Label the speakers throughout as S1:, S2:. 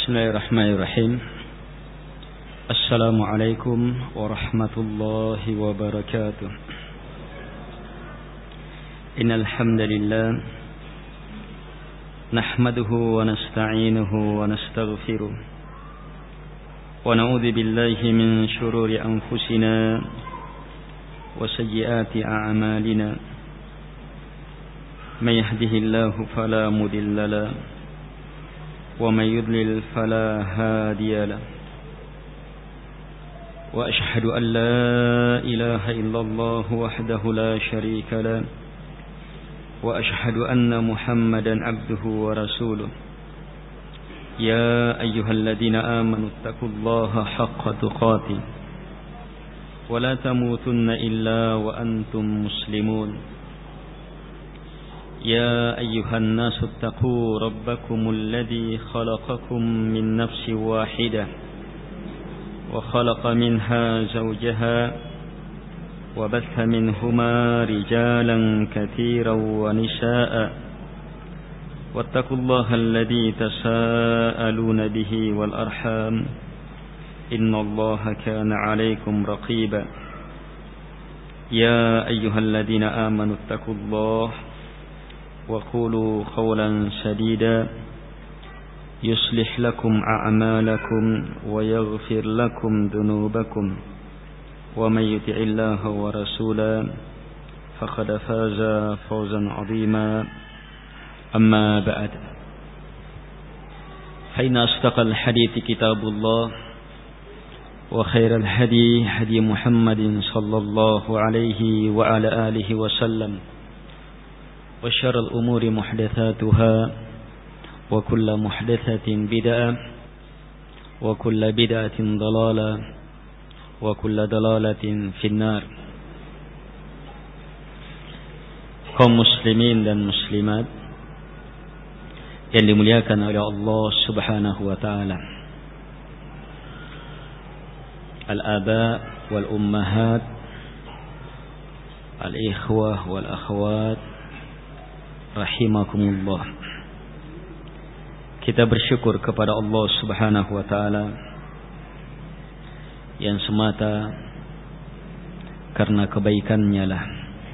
S1: Bismillahirrahmanirrahim. Assalamualaikum warahmatullahi wabarakatuh. Innal hamdalillah nahmaduhu wa nasta'inuhu wa nastaghfiruh wa na'udzu billahi min shururi anfusina wa sayyiati a'malina. May yahdihillahu fala mudilla lahu ومن يضلل فلا هادي له وأشهد أن لا إله إلا الله وحده لا شريك له وأشهد أن محمدا عبده ورسوله يا أيها الذين آمنوا اتقوا الله حق تقاته ولا تموتن إلا وأنتم مسلمون يا أيها الناس اتقوا ربكم الذي خلقكم من نفس واحدة وخلق منها زوجها وبث منهما رجالا كثيرا ونساء واتقوا الله الذي تساءلون به والأرحام إن الله كان عليكم رقيبا يا أيها الذين آمنوا اتقوا الله وقولوا قولا سديدا يصلح لكم أعمالكم ويغفر لكم ذنوبكم ومن يطع الله ورسوله فقد فاز فوزا عظيما أما بعد فإن أصدق الحديث كتاب الله وخير الهدي هدي محمد صلى الله عليه وعلى آله وسلم وشر الأمور محدثاتها وكل محدثة بدعة وكل بدعة ضلالة وكل ضلالة في النار. Kaum muslimin dan muslimat yang dimuliakan oleh Allah Subhanahu wa taala. Al-aba wal ummahat, al-ikhwah wal akhwat rahimakumullah. Kita bersyukur kepada Allah Subhanahu wa taala yang semata karena kebaikannya lah,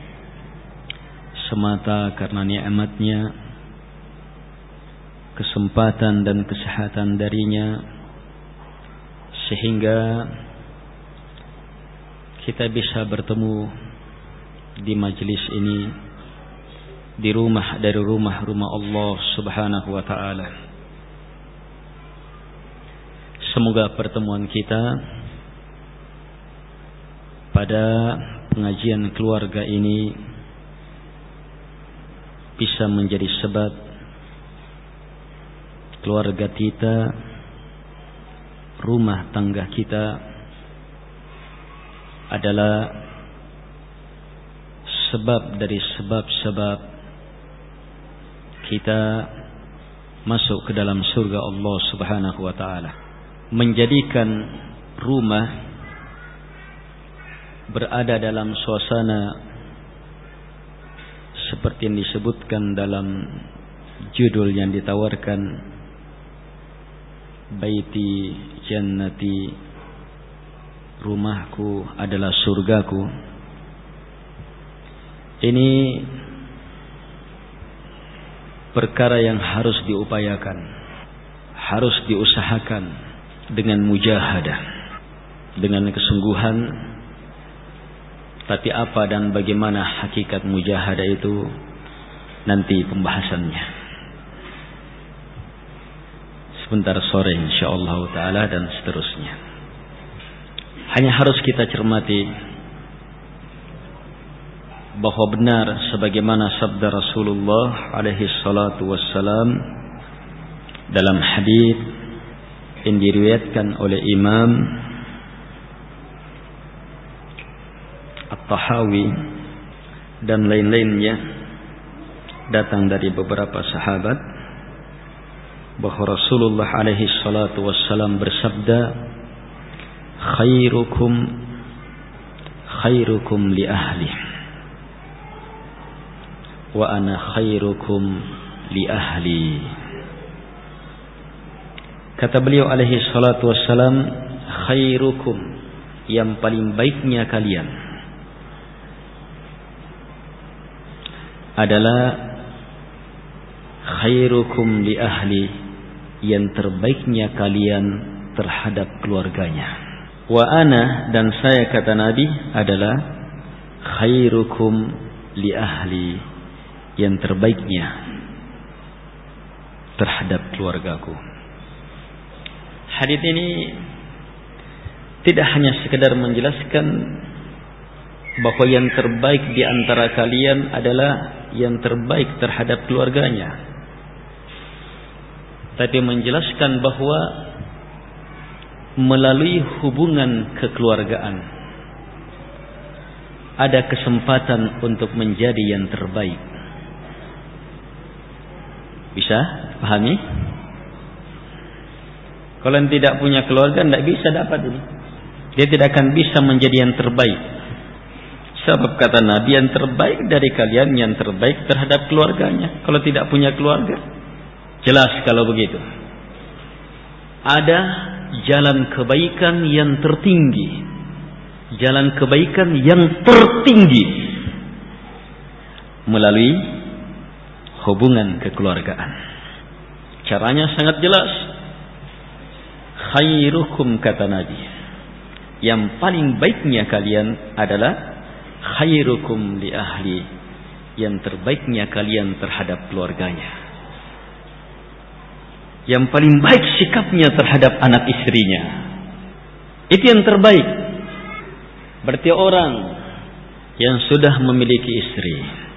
S1: semata karena nikmatnya, kesempatan dan kesehatan darinya, sehingga kita bisa bertemu di majelis ini, di rumah dari rumah-rumah Allah Subhanahu wa taala. Semoga pertemuan kita pada pengajian keluarga ini bisa menjadi sebab keluarga kita, rumah tangga kita adalah sebab dari sebab-sebab kita masuk ke dalam surga Allah Subhanahu wa taala. Menjadikan rumah berada dalam suasana seperti yang disebutkan dalam judul yang ditawarkan, Baiti Jannati, rumahku adalah surgaku. Ini perkara yang harus diupayakan, harus diusahakan dengan mujahadah, dengan kesungguhan. Tapi apa dan bagaimana hakikat mujahadah itu nanti pembahasannya sebentar sore insyaallah taala dan seterusnya. Hanya harus kita cermati bahwa benar sebagaimana sabda Rasulullah alaihi salatu wassalam dalam hadis yang diriwayatkan oleh Imam At-Tahawi dan lain-lainnya, datang dari beberapa sahabat, bahwa Rasulullah alaihi salatu wassalam bersabda, khairukum li ahli wa ana khairukum li ahli. Kata beliau alaihi salatu wassalam, khairukum, yang paling baiknya kalian adalah khairukum li ahli, yang terbaiknya kalian terhadap keluarganya. Wa ana, dan saya kata Nabi adalah khairukum li ahli, yang terbaiknya terhadap keluargaku. Hadits ini tidak hanya sekedar menjelaskan bahwa yang terbaik di antara kalian adalah yang terbaik terhadap keluarganya, tapi menjelaskan bahwa melalui hubungan kekeluargaan ada kesempatan untuk menjadi yang terbaik. Bisa pahami? Kalau yang tidak punya keluarga tidak bisa dapat ini. Dia tidak akan bisa menjadi yang terbaik. Sebab kata Nabi, yang terbaik dari kalian yang terbaik terhadap keluarganya. Kalau tidak punya keluarga, jelas kalau begitu. Ada jalan kebaikan yang tertinggi, jalan kebaikan yang tertinggi melalui hubungan kekeluargaan. Caranya sangat jelas. Khairukum, kata Nabi, yang paling baiknya kalian adalah khairukum li ahli, yang terbaiknya kalian terhadap keluarganya. Yang paling baik sikapnya terhadap anak istrinya, itu yang terbaik. Berarti orang yang sudah memiliki istri,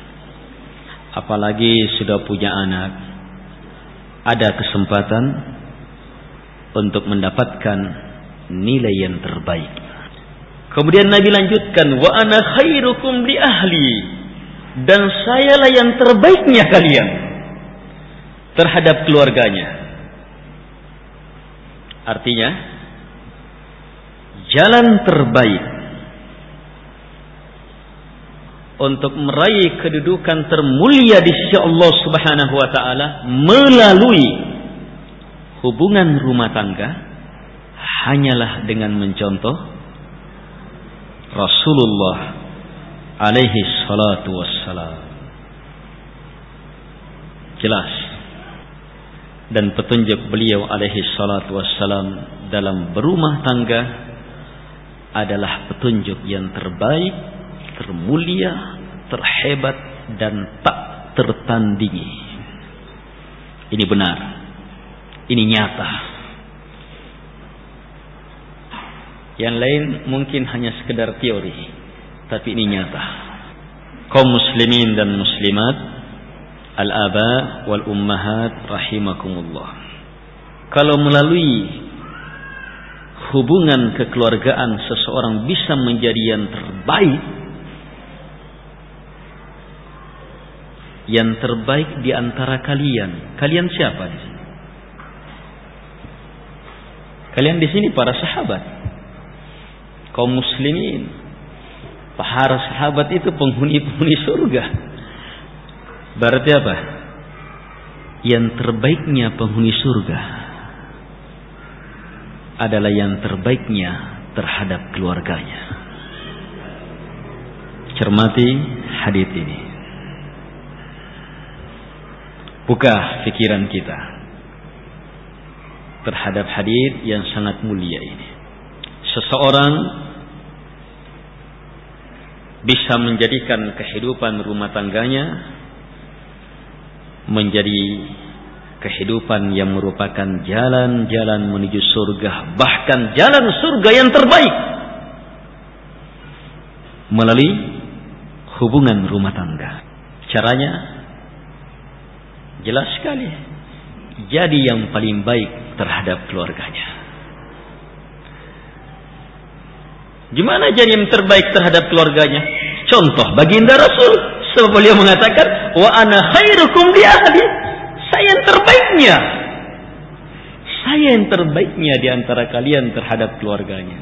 S1: apalagi sudah punya anak, ada kesempatan untuk mendapatkan nilai yang terbaik. Kemudian Nabi lanjutkan, wa ana khairukum li ahli, dan sayalah yang terbaiknya kalian terhadap keluarganya. Artinya, jalan terbaik untuk meraih kedudukan termulia di sisi Allah Subhanahu wa taala melalui hubungan rumah tangga hanyalah dengan mencontoh Rasulullah alaihi salatu wassalam. Jelas. Dan petunjuk beliau alaihi salatu wassalam dalam berumah tangga adalah petunjuk yang terbaik, termulia, terhebat, dan tak tertandingi. Ini benar. Ini nyata. Yang lain mungkin hanya sekedar teori, tapi ini nyata. Kaum muslimin dan muslimat, al-aba wal ummahat rahimakumullah, kalau melalui hubungan kekeluargaan seseorang bisa menjadi yang terbaik, yang terbaik di antara kalian. Kalian siapa di sini? Kalian di sini para sahabat, kaum muslimin. Para sahabat itu penghuni-penghuni surga. Berarti apa? Yang terbaiknya penghuni surga adalah yang terbaiknya terhadap keluarganya. Cermati hadits ini. Buka pikiran kita terhadap hadits yang sangat mulia ini. Seseorang bisa menjadikan kehidupan rumah tangganya menjadi kehidupan yang merupakan jalan-jalan menuju surga, bahkan jalan surga yang terbaik melalui hubungan rumah tangga. Caranya jelas sekali. Jadi yang paling baik terhadap keluarganya. Gimana jadi yang terbaik terhadap keluarganya? Contoh baginda Rasul, sebab beliau mengatakan, wa ana khairukum li ahli, saya yang terbaiknya. Saya yang terbaiknya di antara kalian terhadap keluarganya.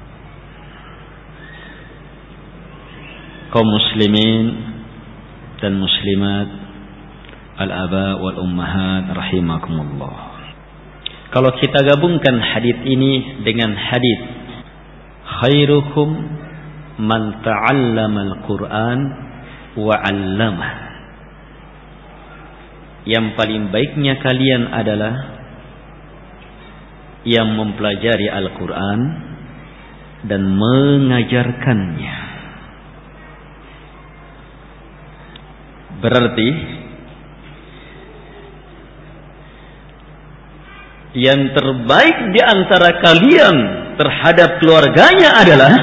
S1: Kaum muslimin dan muslimat, al-aba wal ummahat rahimakumullah. Kalau kita gabungkan hadis ini dengan hadis khairukum man ta'allama al-Qur'an wa 'allamah. Yang paling baiknya kalian adalah yang mempelajari Al-Qur'an dan mengajarkannya. Berarti yang terbaik di antara kalian terhadap keluarganya adalah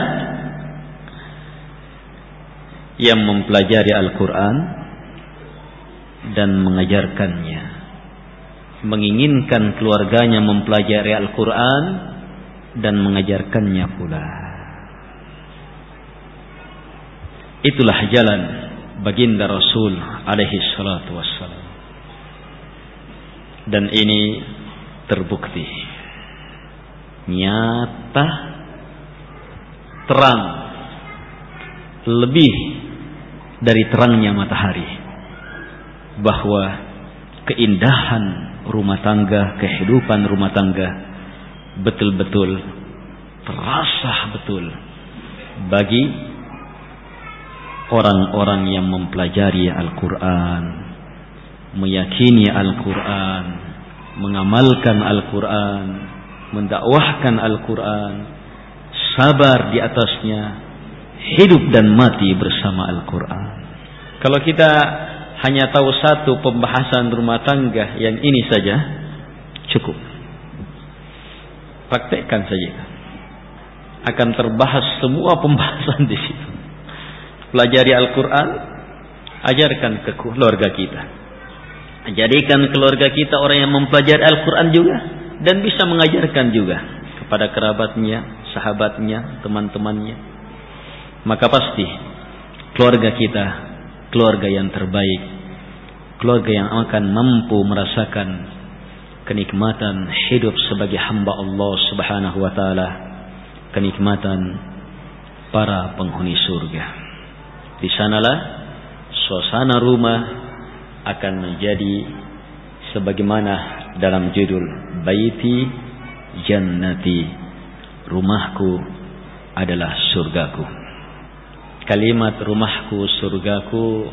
S1: yang mempelajari Al-Quran dan mengajarkannya. Menginginkan keluarganya mempelajari Al-Quran dan mengajarkannya pula. Itulah jalan baginda Rasul alaihi salatu wassalam. Dan ini terbukti nyata, terang, lebih dari terangnya matahari, bahwa keindahan rumah tangga, kehidupan rumah tangga betul-betul terasa betul bagi orang-orang yang mempelajari Al-Quran, meyakini Al-Quran, mengamalkan Al-Quran, mendakwahkan Al-Quran, sabar di atasnya, hidup dan mati bersama Al-Quran. Kalau kita hanya tahu satu pembahasan rumah tangga yang ini saja, cukup. Praktekkan saja. Akan terbahas semua pembahasan di situ. Pelajari Al-Quran, ajarkan ke keluarga kita. Jadikan keluarga kita orang yang mempelajari Al-Quran juga dan bisa mengajarkan juga kepada kerabatnya, sahabatnya, teman-temannya. Maka pasti keluarga kita keluarga yang terbaik, keluarga yang akan mampu merasakan kenikmatan hidup sebagai hamba Allah Subhanahu wa taala, kenikmatan para penghuni surga. Di sanalah suasana rumah akan menjadi sebagaimana dalam judul Baiti Jannati, rumahku adalah surgaku. Kalimat rumahku surgaku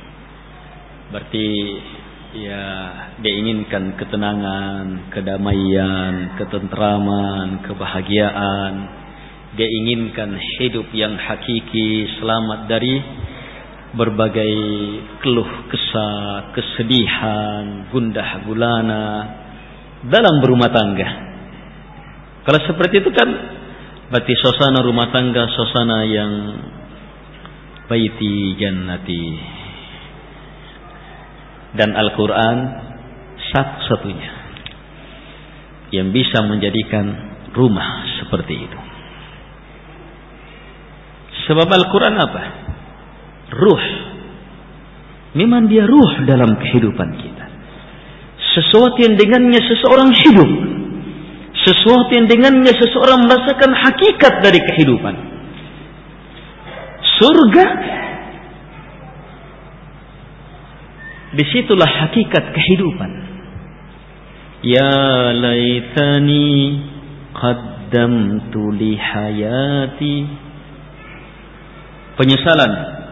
S1: berarti ya diinginkan ketenangan, kedamaian, ketentraman, kebahagiaan. Dia inginkan hidup yang hakiki, selamat dari berbagai keluh kesah, kesedihan, gundah gulana dalam berumah tangga. Kalau seperti itu kan berarti suasana rumah tangga, suasana yang baiti jannati. Dan Al-Quran satu-satunya yang bisa menjadikan rumah seperti itu. Sebab Al-Quran apa? Ruh. Memang dia ruh dalam kehidupan kita. Sesuatu yang dengannya seseorang hidup. Sesuatu yang dengannya seseorang merasakan hakikat dari kehidupan. Surga, disitulah hakikat kehidupan. Ya laitani qaddamtu li hayati. Penyesalan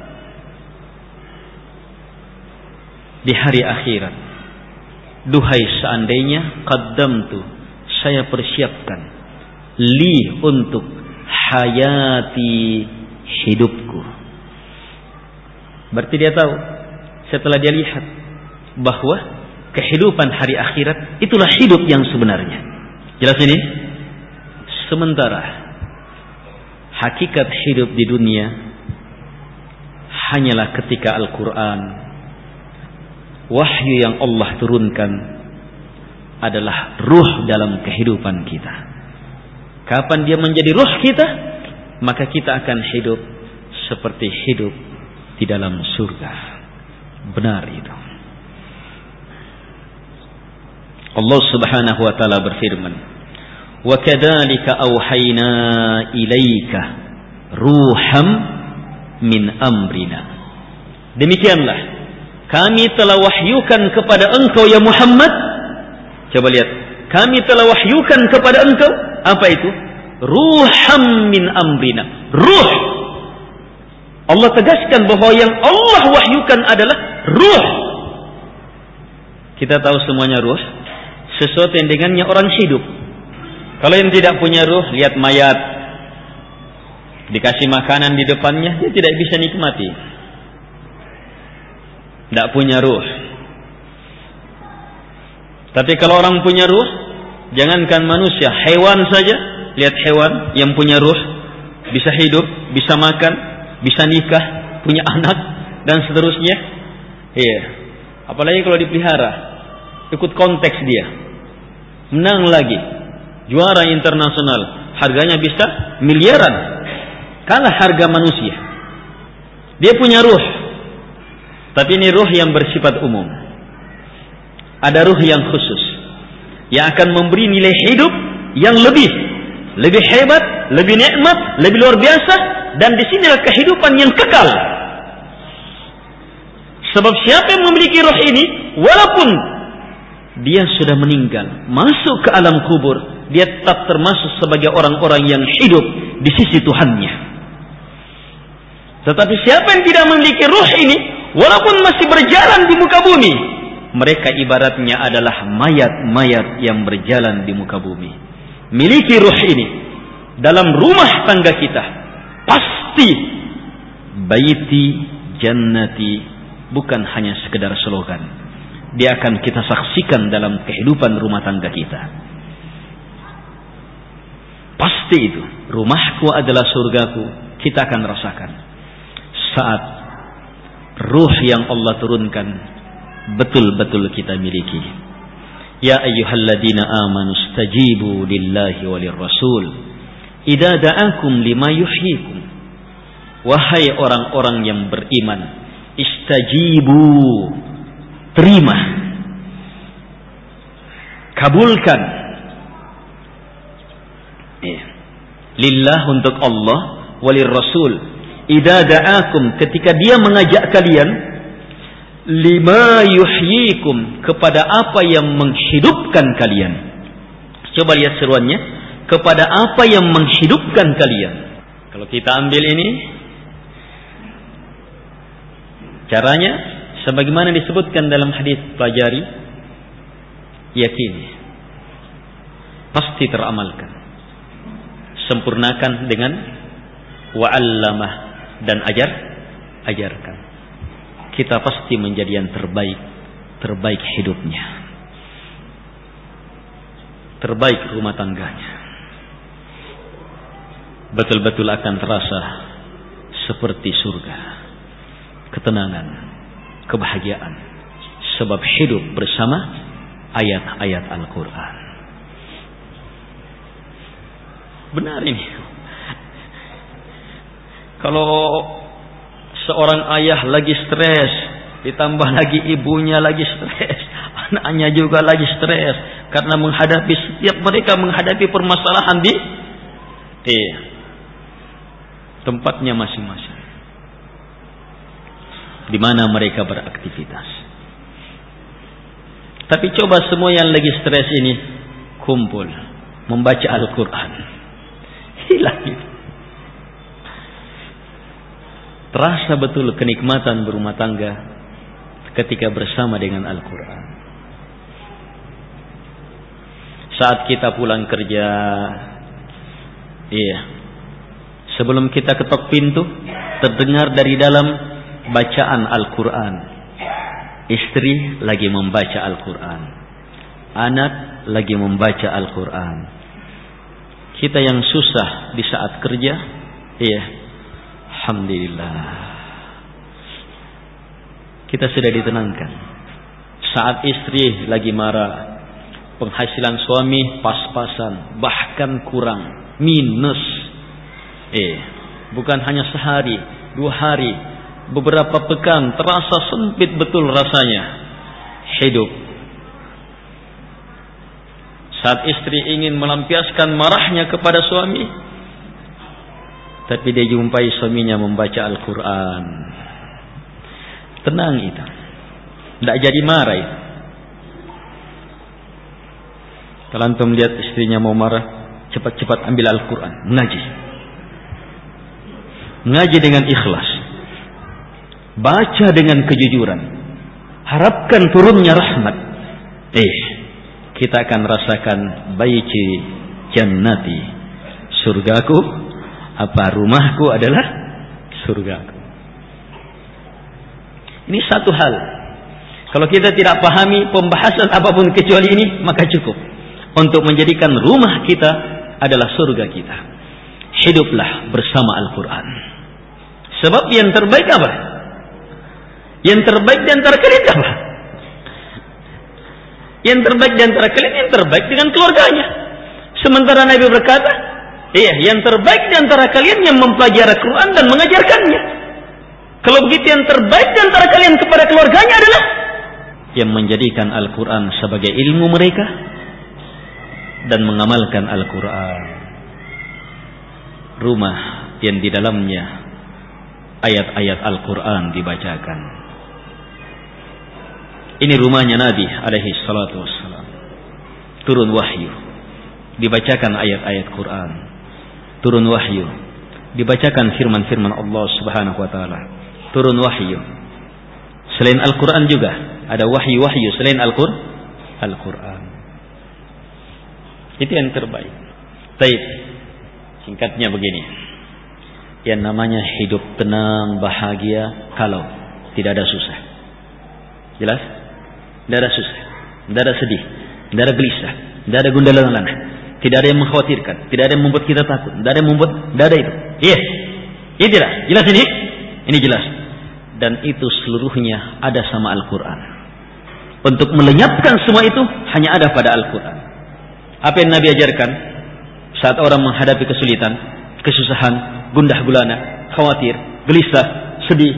S1: di hari akhirat. Duhai seandainya qaddamtu, saya persiapkan li untuk hayati, hidupku. Berarti dia tahu setelah dia lihat bahwa kehidupan hari akhirat itulah hidup yang sebenarnya. Jelas ini? Sementara hakikat hidup di dunia hanyalah ketika Al-Quran, wahyu yang Allah turunkan adalah ruh dalam kehidupan kita. Kapan dia menjadi ruh kita, maka kita akan hidup seperti hidup di dalam surga. Benar itu. Allah Subhanahu wa taala berfirman, "Wa kadzalika auhayna ilaika ruham min amrina." Demikianlah kami telah wahyukan kepada engkau ya Muhammad. Coba lihat kami telah wahyukan kepada engkau apa itu? Ruham min amrina. Ruh. Allah tegaskan bahwa yang Allah wahyukan adalah ruh. Kita tahu semuanya ruh, sesuatu yang dengannya orang hidup. Kalau yang tidak punya ruh, lihat mayat, dikasih makanan di depannya, dia tidak bisa nikmati. Tidak punya ruh. Tapi kalau orang punya ruh, jangankan manusia, hewan saja. Lihat hewan yang punya ruh, bisa hidup, bisa makan, bisa nikah, punya anak, dan seterusnya. Iya. Apalagi kalau dipelihara, ikut konteks dia, menang lagi, juara internasional, harganya bisa miliaran, kalah harga manusia. Dia punya ruh, tapi ini ruh yang bersifat umum. Ada ruh yang khusus, yang akan memberi nilai hidup yang lebih hebat, lebih nikmat, lebih luar biasa, dan disinilah kehidupan yang kekal. Sebab siapa yang memiliki roh ini, walaupun dia sudah meninggal, masuk ke alam kubur, dia tetap termasuk sebagai orang-orang yang hidup di sisi Tuhannya. Tetapi siapa yang tidak memiliki roh ini, walaupun masih berjalan di muka bumi, mereka ibaratnya adalah mayat-mayat yang berjalan di muka bumi. Miliki ruh ini dalam rumah tangga kita, pasti baiti jannati bukan hanya sekedar slogan. Dia akan kita saksikan dalam kehidupan rumah tangga kita. Pasti itu, rumahku adalah surgaku, kita akan rasakan saat ruh yang Allah turunkan betul-betul kita miliki. Ya ayyuhalladzina amanu stajibu lillahi walir rasul idza da'akum lima yuhyikum. Wahai orang-orang yang beriman, istajibu, terima, kabulkan, lillah untuk Allah, walir rasul idza da'akum, ketika dia mengajak kalian, lima yuhyikum, kepada apa yang menghidupkan kalian. Coba lihat seruannya, kepada apa yang menghidupkan kalian. Kalau kita ambil ini, caranya sebagaimana disebutkan dalam hadis, pelajari, yakini, pasti teramalkan, sempurnakan dengan wa'allamah, dan ajarkan. Kita pasti menjadi yang terbaik hidupnya, terbaik rumah tangganya. Betul-betul akan terasa seperti surga, ketenangan, kebahagiaan, sebab hidup bersama ayat-ayat Al-Quran. Benar ini. Kalau seorang ayah lagi stres, ditambah lagi ibunya lagi stres, anaknya juga lagi stres, karena setiap mereka menghadapi permasalahan di tempatnya masing-masing, di mana mereka beraktivitas. Tapi coba semua yang lagi stres ini kumpul membaca Al-Quran, hilang itu. Terasa betul kenikmatan berumah tangga ketika bersama dengan Al-Quran. Saat kita pulang kerja, sebelum kita ketok pintu, terdengar dari dalam bacaan Al-Quran. Istri lagi membaca Al-Quran, anak lagi membaca Al-Quran. Kita yang susah di saat kerja, alhamdulillah, kita sudah ditenangkan. Saat istri lagi marah, penghasilan suami pas-pasan, bahkan kurang, minus. Bukan hanya sehari, 2 hari, beberapa pekan, terasa sempit betul rasanya hidup. Saat istri ingin melampiaskan marahnya kepada suami, tapi dia jumpai suaminya membaca Al-Quran, tenang itu, tidak jadi marah itu. Kalau antum lihat istrinya mau marah, cepat-cepat ambil Al-Quran, mengaji. Mengaji dengan ikhlas. Baca dengan kejujuran. Harapkan turunnya rahmat. Kita akan rasakan baiti jannati. Surgaku, apa rumahku adalah surgaku. Ini satu hal. Kalau kita tidak pahami pembahasan apapun kecuali ini, maka cukup untuk menjadikan rumah kita adalah surga kita. Hiduplah bersama Al-Quran. Sebab yang terbaik apa? Yang terbaik di antara kalian apa? Yang terbaik di antara kalian yang terbaik dengan keluarganya. Sementara Nabi berkata, yang terbaik di antara kalian yang mempelajari Al-Quran dan mengajarkannya. Kalau begitu yang terbaik di antara kalian kepada keluarganya adalah yang menjadikan Al-Quran sebagai ilmu mereka dan mengamalkan Al-Quran. Rumah yang di dalamnya ayat-ayat Al-Quran dibacakan. Ini rumahnya Nabi alaihi salatu wassalam. Turun wahyu, dibacakan ayat-ayat Quran. Turun wahyu, dibacakan firman-firman Allah Subhanahu wa taala. Turun wahyu. Selain Al-Quran juga ada wahyu-wahyu selain Al-Quran. Itu yang terbaik. Baik. Singkatnya begini. Yang namanya hidup tenang, bahagia kalau tidak ada susah. Jelas? Tidak ada susah, tidak ada sedih, tidak ada gelisah, tidak ada gundalan lana, tidak ada yang mengkhawatirkan, tidak ada yang membuat kita takut, tidak ada yang membuat, tidak ada itu. Itulah. Jelas ini? Ini jelas. Dan itu seluruhnya ada sama Al-Quran. Untuk melenyapkan semua itu hanya ada pada Al-Quran. Apa yang Nabi ajarkan saat orang menghadapi kesulitan, kesusahan, gundah gulana, khawatir, gelisah, sedih,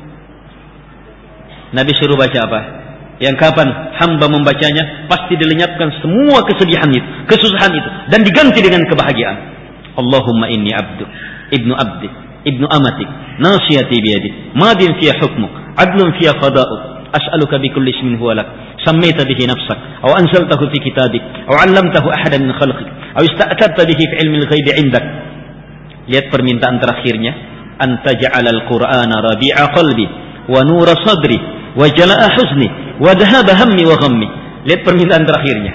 S1: Nabi suruh baca apa? Yang kapan hamba membacanya pasti dilenyapkan semua kesedihan itu, kesusahan itu, dan diganti dengan kebahagiaan. Allahumma inni abdu, ibnu abdi, ibnu amatik, nasiyati biyadi, madin fiya hukmuk, adlun fiya qada'uk, as'aluka bikulli ismin huwa lak, sammaita bihi nafsak, aw anzaltahu fi kitabik, aw 'allamtahu ahadan min khalqik, aw ista'tarta bihi fi ilmi al-ghaibi 'indak. Lihat permintaan terakhirnya, anta ja'alal qur'ana rabi'a qalbi wa nura sadri wa jala'a huzni wa dhahaba hammi wa ghammi. Lihat permintaan terakhirnya.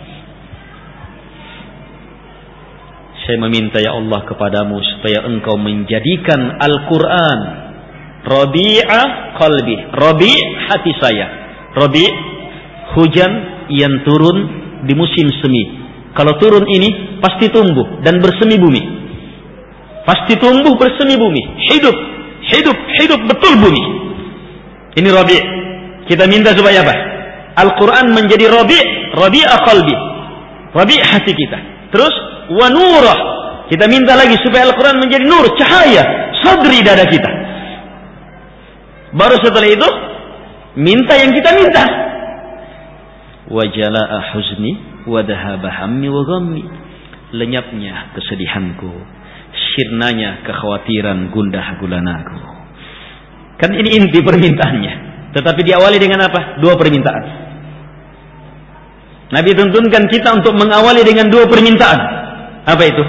S1: Saya meminta ya Allah kepadamu supaya engkau menjadikan Al-Quran rabi'a qalbi, rabi' hati saya. Rabi' hujan yang turun di musim semi. Kalau turun ini pasti tumbuh dan bersemi bumi. Pasti tumbuh bersemi bumi. Hidup betul bumi. Ini rabi'. Kita minta supaya apa? Al-Quran menjadi rabi'a qalbi, rabi' hati kita. Terus wa nurah. Kita minta lagi supaya Al-Quran menjadi nur, cahaya sadri dada kita. Baru setelah itu minta yang kita minta. Wa jala'a huzni wa dhahaba hammi wa ghammi. Lenyapnya kesedihanku, sirnanya kekhawatiran gundah gulanaku. Kan ini inti permintaannya. Tetapi diawali dengan apa? Dua permintaan. Nabi tuntunkan kita untuk mengawali dengan dua permintaan. Apa itu?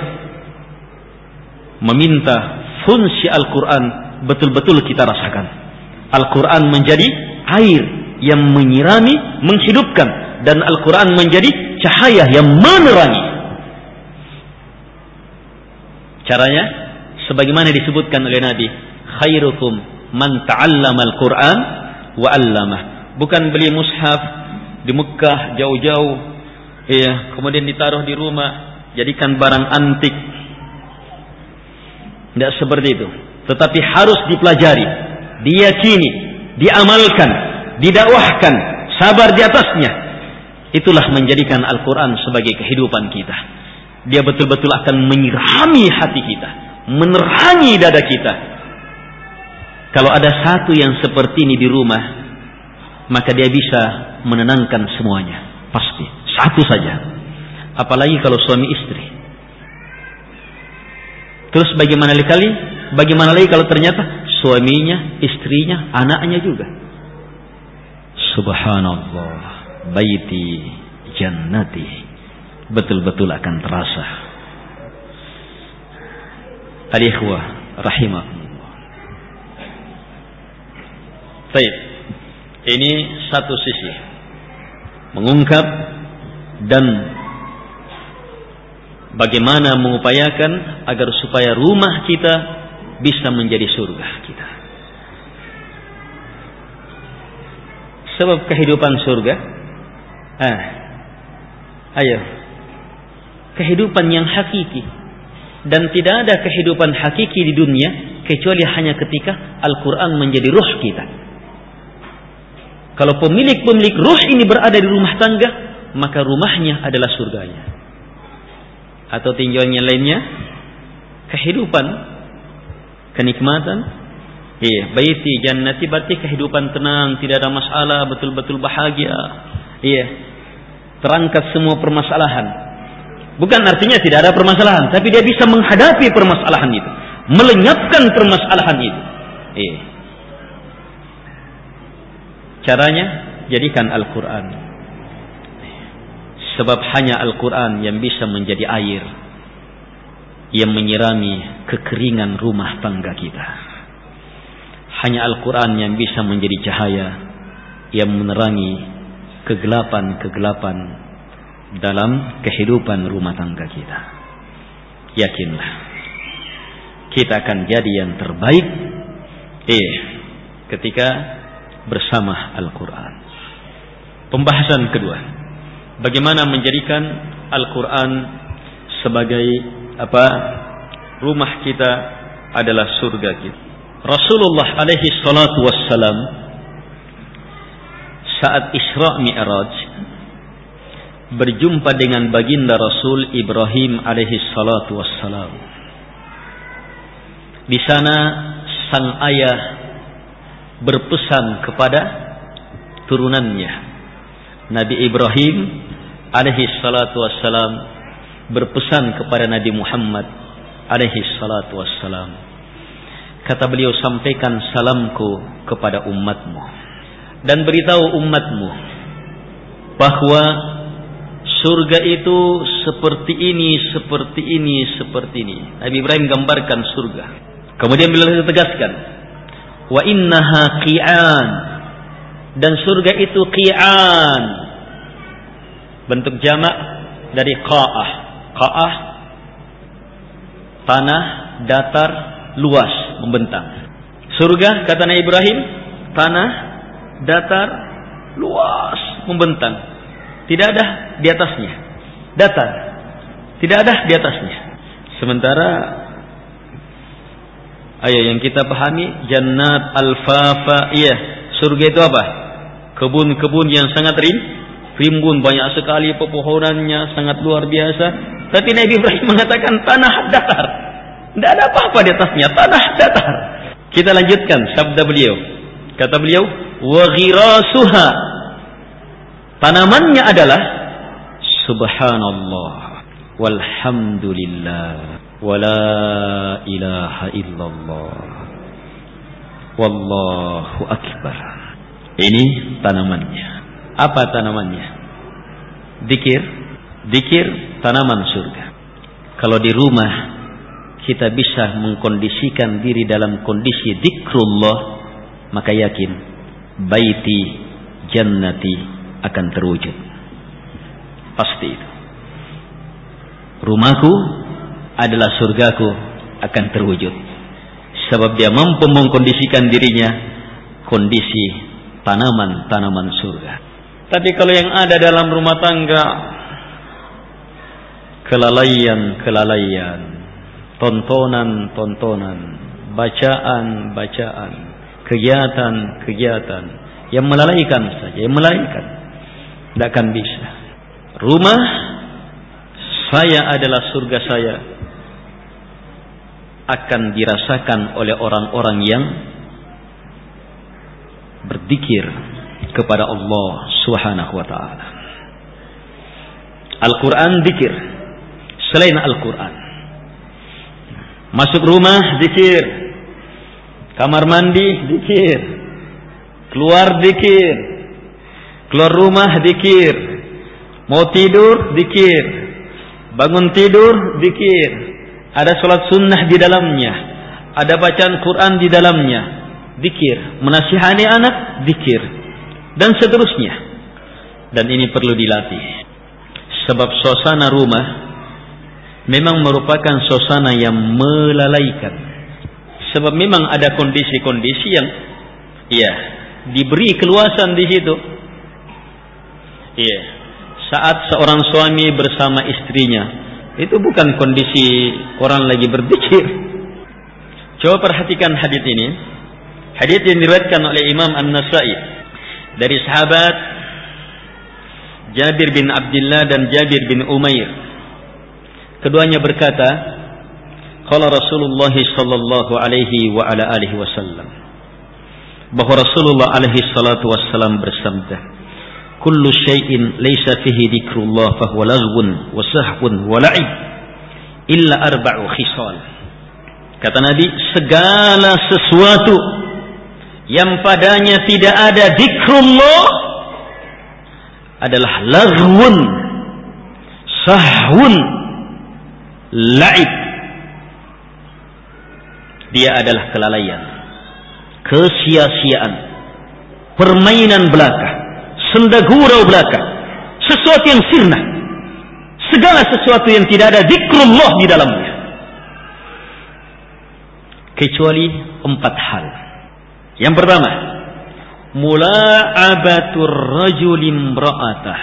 S1: Meminta fungsi Al-Quran betul-betul kita rasakan. Al-Quran menjadi air yang menyirami, menghidupkan. Dan Al-Quran menjadi cahaya yang menerangi. Caranya sebagaimana disebutkan oleh Nabi, khairukum man ta'allama al-Quran wa 'allamah. Bukan beli mushaf di Mekah jauh-jauh, kemudian ditaruh di rumah, jadikan barang antik. Tidak seperti itu. Tetapi harus dipelajari, diyakini, diamalkan, didakwahkan, sabar di atasnya. Itulah menjadikan Al-Quran sebagai kehidupan kita. Dia betul-betul akan menyirami hati kita, menerangi dada kita. Kalau ada satu yang seperti ini di rumah, maka dia bisa menenangkan semuanya. Pasti. Satu saja. Apalagi kalau suami istri. Terus bagaimana lagi kalau ternyata suaminya, istrinya, anaknya juga. Subhanallah. Baiti jannati. betul-betul akan terasa. Al-ikhwah rahimahullah. Baik. Ini satu sisi mengungkap dan bagaimana mengupayakan agar supaya rumah kita bisa menjadi surga kita. Sebab kehidupan surga, ayo, kehidupan yang hakiki, dan tidak ada kehidupan hakiki di dunia kecuali hanya ketika Al-Quran menjadi ruh kita. Kalau pemilik ruh ini berada di rumah tangga, maka rumahnya adalah surganya. Atau tinjauannya lainnya, kehidupan, kenikmatan, baiti jannati, berarti kehidupan tenang, tidak ada masalah, betul-betul bahagia. Terangkat semua permasalahan. Bukan artinya tidak ada permasalahan, tapi dia bisa menghadapi permasalahan itu, melenyapkan permasalahan itu. Caranya, jadikan Al-Quran. Sebab hanya Al-Quran yang bisa menjadi air yang menyirami kekeringan rumah tangga kita. Hanya Al-Quran yang bisa menjadi cahaya yang menerangi kegelapan-kegelapan dalam kehidupan rumah tangga kita. Yakinlah, kita akan jadi yang terbaik ketika bersama Al-Quran. Pembahasan kedua, bagaimana menjadikan Al-Quran sebagai rumah kita adalah surga kita. Rasulullah alaihi salatu wassalam saat Isra Mi'raj berjumpa dengan baginda Rasul Ibrahim alaihi salatu wassalam. Di sana sang ayah berpesan kepada turunannya. Nabi Ibrahim alaihi salatu wassalam berpesan kepada Nabi Muhammad alaihi salatu wassalam. Kata beliau, sampaikan salamku kepada umatmu dan beritahu umatmu bahwa surga itu seperti ini, seperti ini, seperti ini. Nabi Ibrahim gambarkan surga. Kemudian beliau tegaskan, wa innaha qi'an, dan surga itu qi'an, bentuk jamak dari qa'ah. Qa'ah tanah datar luas membentang. Surga kata Nabi Ibrahim tanah datar luas membentang, tidak ada di atasnya, datar, tidak ada di atasnya. Sementara yang kita pahami jannat alfafa, surga itu apa? Kebun-kebun yang sangat rimbun, banyak sekali pepohonannya, sangat luar biasa. Tapi Nabi Ibrahim mengatakan tanah datar, tidak ada apa-apa di atasnya, tanah datar. Kita lanjutkan sabda beliau. Kata beliau, wa ghirasuha, tanamannya adalah subhanallah walhamdulillah wala ilaha illallah wallahu akbar. Ini tanamannya. Apa tanamannya? Dikir tanaman surga. Kalau di rumah kita bisa mengkondisikan diri dalam kondisi zikrullah, maka yakin baiti jannati akan terwujud. Pasti itu. Rumahku adalah surgaku akan terwujud. Sebab dia mampu mengkondisikan dirinya kondisi tanaman-tanaman surga. Tapi kalau yang ada dalam rumah tangga, kelalaian, tontonan, bacaan, kegiatan yang melalaikan saja, yang melalaikan, tidak akan bisa. Rumah saya adalah surga saya akan dirasakan oleh orang-orang yang berzikir kepada Allah Subhanahu wa taala. Al-Quran zikir. Selain Al-Quran, masuk rumah zikir, kamar mandi zikir, keluar zikir, keluar rumah zikir, mau tidur zikir, Bangun tidur, zikir. Ada sholat sunnah di dalamnya. Ada bacaan Quran di dalamnya. Zikir. Menasihani anak, zikir. Dan seterusnya. Dan ini perlu dilatih. Sebab suasana rumah memang merupakan suasana yang melalaikan. Sebab memang ada kondisi-kondisi yang diberi keluasan di situ. Saat seorang suami bersama istrinya, itu bukan kondisi orang lagi berzikir. Coba perhatikan hadis ini. Hadis yang diriwayatkan oleh Imam An-Nasa'i dari sahabat Jabir bin Abdullah dan Jabir bin Umair. Keduanya berkata, qala Rasulullah sallallahu alaihi wa ala alihi wasallam, bahwa Rasulullah alaihi salatu wasallam bersabda, kullu syai'in laysa fihi dzikrullah fa huwa laghwun wa sahwun wa la'ib illa arba'u khisal. Kata Nabi, segala sesuatu yang padanya tidak ada dzikrullah adalah laghwun, sahwun, la'ib. Dia adalah kelalaian, kesia-siaan, permainan belaka, senda gurau belaka, sesuatu yang sirna, segala sesuatu yang tidak ada zikrullah di dalamnya, kecuali 4 hal. Yang pertama, mula'abatur rajul imra'atah.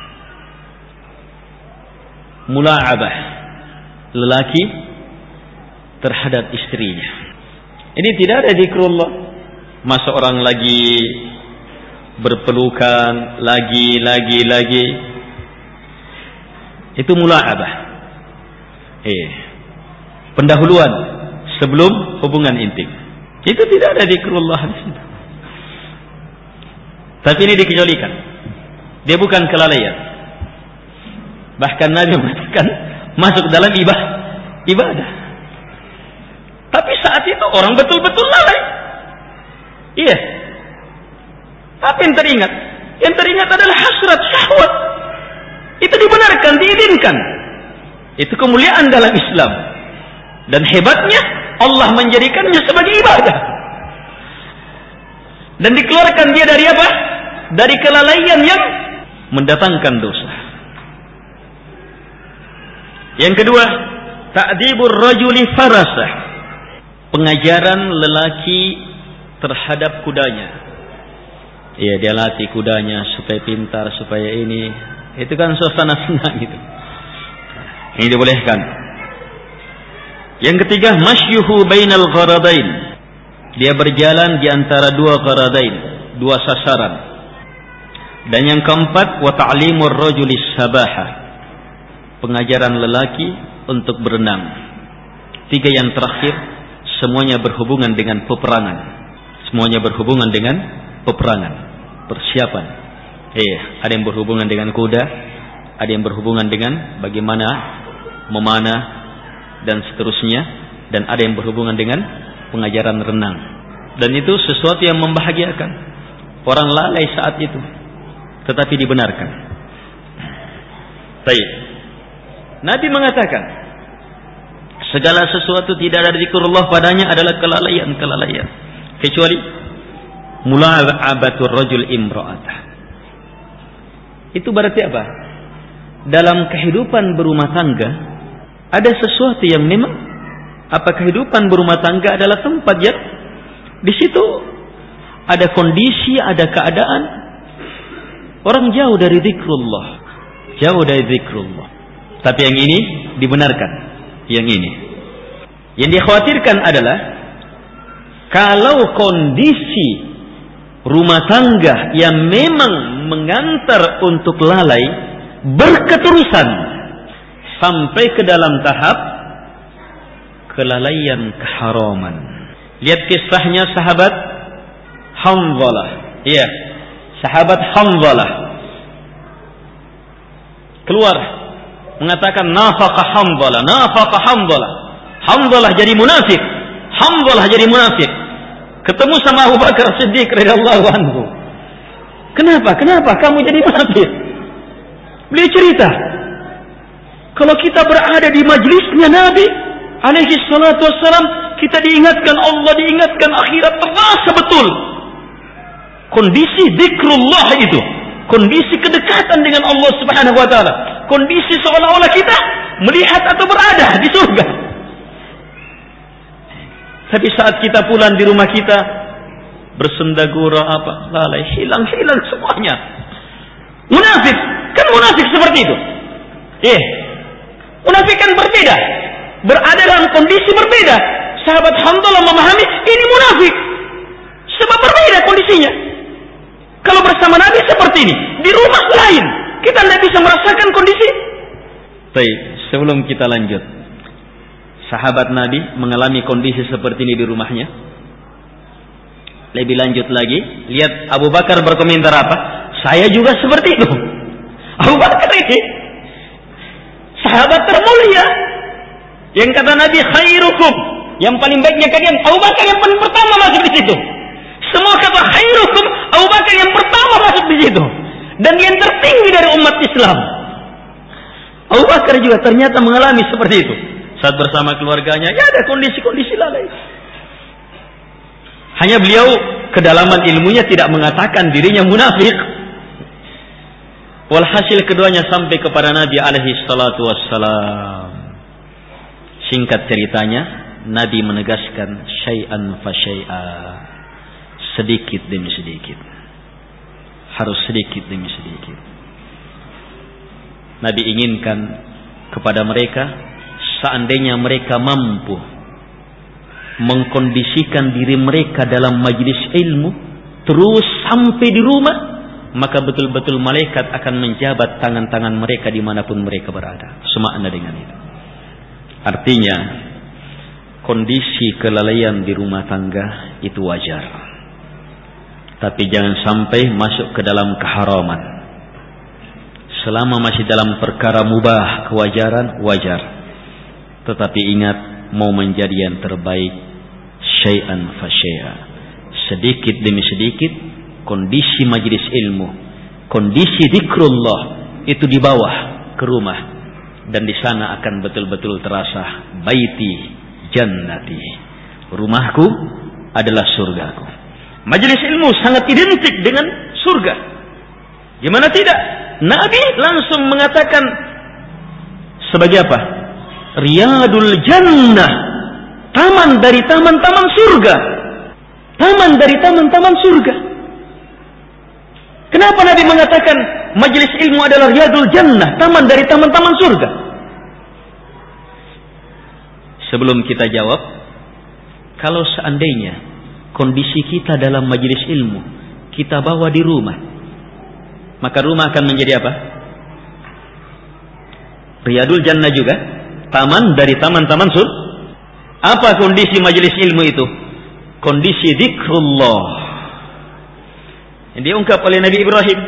S1: Mula'abah, lelaki terhadap istrinya. Ini tidak ada zikrullah. Masa orang lagi berpelukan, lagi. Itu mula'abah. Pendahuluan sebelum hubungan intim. Itu tidak ada zikrullah di situ. Tapi ini dikecualikan. Dia bukan kelalaian. Bahkan Nabi mengatakan masuk dalam ibadah. Tapi saat itu orang betul-betul lalai. Iya. Apa yang teringat? Yang teringat adalah hasrat, syahwat. Itu dibenarkan, diizinkan. Itu kemuliaan dalam Islam. Dan hebatnya Allah menjadikannya sebagai ibadah. Dan dikeluarkan dia dari apa? Dari kelalaian yang mendatangkan dosa. Yang kedua, ta'dibur rajuli farasah. Pengajaran lelaki terhadap kudanya. Ya, dia latih kudanya supaya pintar, supaya ini. Itu kan suasana senang gitu. Ini dibolehkan. Yang ketiga, masyuhu bainal gharadain. Dia berjalan di antara 2 gharadain, 2 sasaran. Dan yang keempat, wa ta'limur rajulis sabaha. Pengajaran lelaki untuk berenang. 3 yang terakhir, semuanya berhubungan dengan peperangan. Semuanya berhubungan dengan peperangan, persiapan. Ada yang berhubungan dengan kuda, ada yang berhubungan dengan bagaimana memanah dan seterusnya, dan ada yang berhubungan dengan pengajaran renang. Dan itu sesuatu yang membahagiakan. Orang lalai saat itu, tetapi dibenarkan. Baik. Nabi mengatakan, segala sesuatu tidak ada zikrullah padanya adalah kelalaian, kecuali mula'abatur rajul imra'atah. Itu berarti apa? Dalam kehidupan berumah tangga ada sesuatu yang memang kehidupan berumah tangga adalah tempat yang di situ ada kondisi, ada keadaan orang jauh dari zikrullah, Tapi yang ini dibenarkan. Yang dikhawatirkan adalah kalau kondisi rumah tangga yang memang mengantar untuk lalai berketerusan sampai ke dalam tahap kelalaian keharaman. Lihat kisahnya sahabat Hanzalah. Iya, sahabat Hanzalah keluar mengatakan nafaqa Hanzalah. Hanzalah jadi munafik. Ketemu sama Abu Bakar Siddiq radhiyallahu anhu. Kenapa kamu jadi munafik? Beliau cerita, Kalau kita berada di majlisnya Nabi alaihi salatu wassalam, kita diingatkan Allah, diingatkan akhirat, terasa betul kondisi zikrullah itu, kondisi kedekatan dengan Allah Subhanahu wa taala, kondisi seolah-olah kita melihat atau berada di surga. Tapi saat kita pulang di rumah kita, bersendagura lalai, hilang semuanya. Munafik, kan munafik seperti itu. Munafik kan berbeda, berada dalam kondisi berbeda. Sahabat Hanzalah memahami ini munafik, sebab berbeda kondisinya. Kalau bersama Nabi seperti ini, di rumah lain, kita tidak bisa merasakan kondisi. Baik, sebelum kita lanjut, sahabat Nabi mengalami kondisi seperti ini di rumahnya. Lebih lanjut lagi, lihat Abu Bakar berkomentar apa? Saya juga seperti itu. Abu Bakar ini sahabat termulia, yang kata Nabi khairukum, yang paling baiknya kalian. Abu Bakar yang paling pertama masuk di situ. Semua kata khairukum, Abu Bakar yang pertama masuk di situ, dan yang tertinggi dari umat Islam. Abu Bakar juga ternyata mengalami seperti itu. Saat bersama keluarganya, ya ada kondisi-kondisi lalai. Hanya beliau kedalaman ilmunya tidak mengatakan dirinya munafik. Walhasil keduanya sampai kepada Nabi alaihi salatu wassalam. Singkat ceritanya, Nabi menegaskan syai'an fa syai'a, sedikit demi sedikit, harus sedikit demi sedikit. Nabi inginkan kepada mereka, seandainya mereka mampu mengkondisikan diri mereka dalam majlis ilmu terus sampai di rumah, maka betul-betul malaikat akan menjabat tangan-tangan mereka dimanapun mereka berada. Semakna dengan itu. Artinya, kondisi kelalaian di rumah tangga itu wajar, tapi jangan sampai masuk ke dalam keharaman. Selama masih dalam perkara mubah, kewajaran, wajar. Tetapi ingat, mau menjadi yang terbaik, syai'an fa syai'a, sedikit demi sedikit. Kondisi majlis ilmu, kondisi zikrullah itu dibawa ke rumah, dan di sana akan betul-betul terasa baiti jannati, rumahku adalah surgaku. Majlis ilmu sangat identik dengan surga. Gimana tidak? Nabi langsung mengatakan sebagai apa? Riyadul jannah, taman dari taman-taman surga, taman dari taman-taman surga. Kenapa Nabi mengatakan majlis ilmu adalah riyadul jannah, taman dari taman-taman surga? Sebelum kita jawab, kalau seandainya kondisi kita dalam majlis ilmu kita bawa di rumah, maka rumah akan menjadi apa? Riyadul jannah juga, taman dari taman-taman surga. Apa kondisi majlis ilmu itu? Kondisi zikrullah yang diungkap oleh Nabi Ibrahim.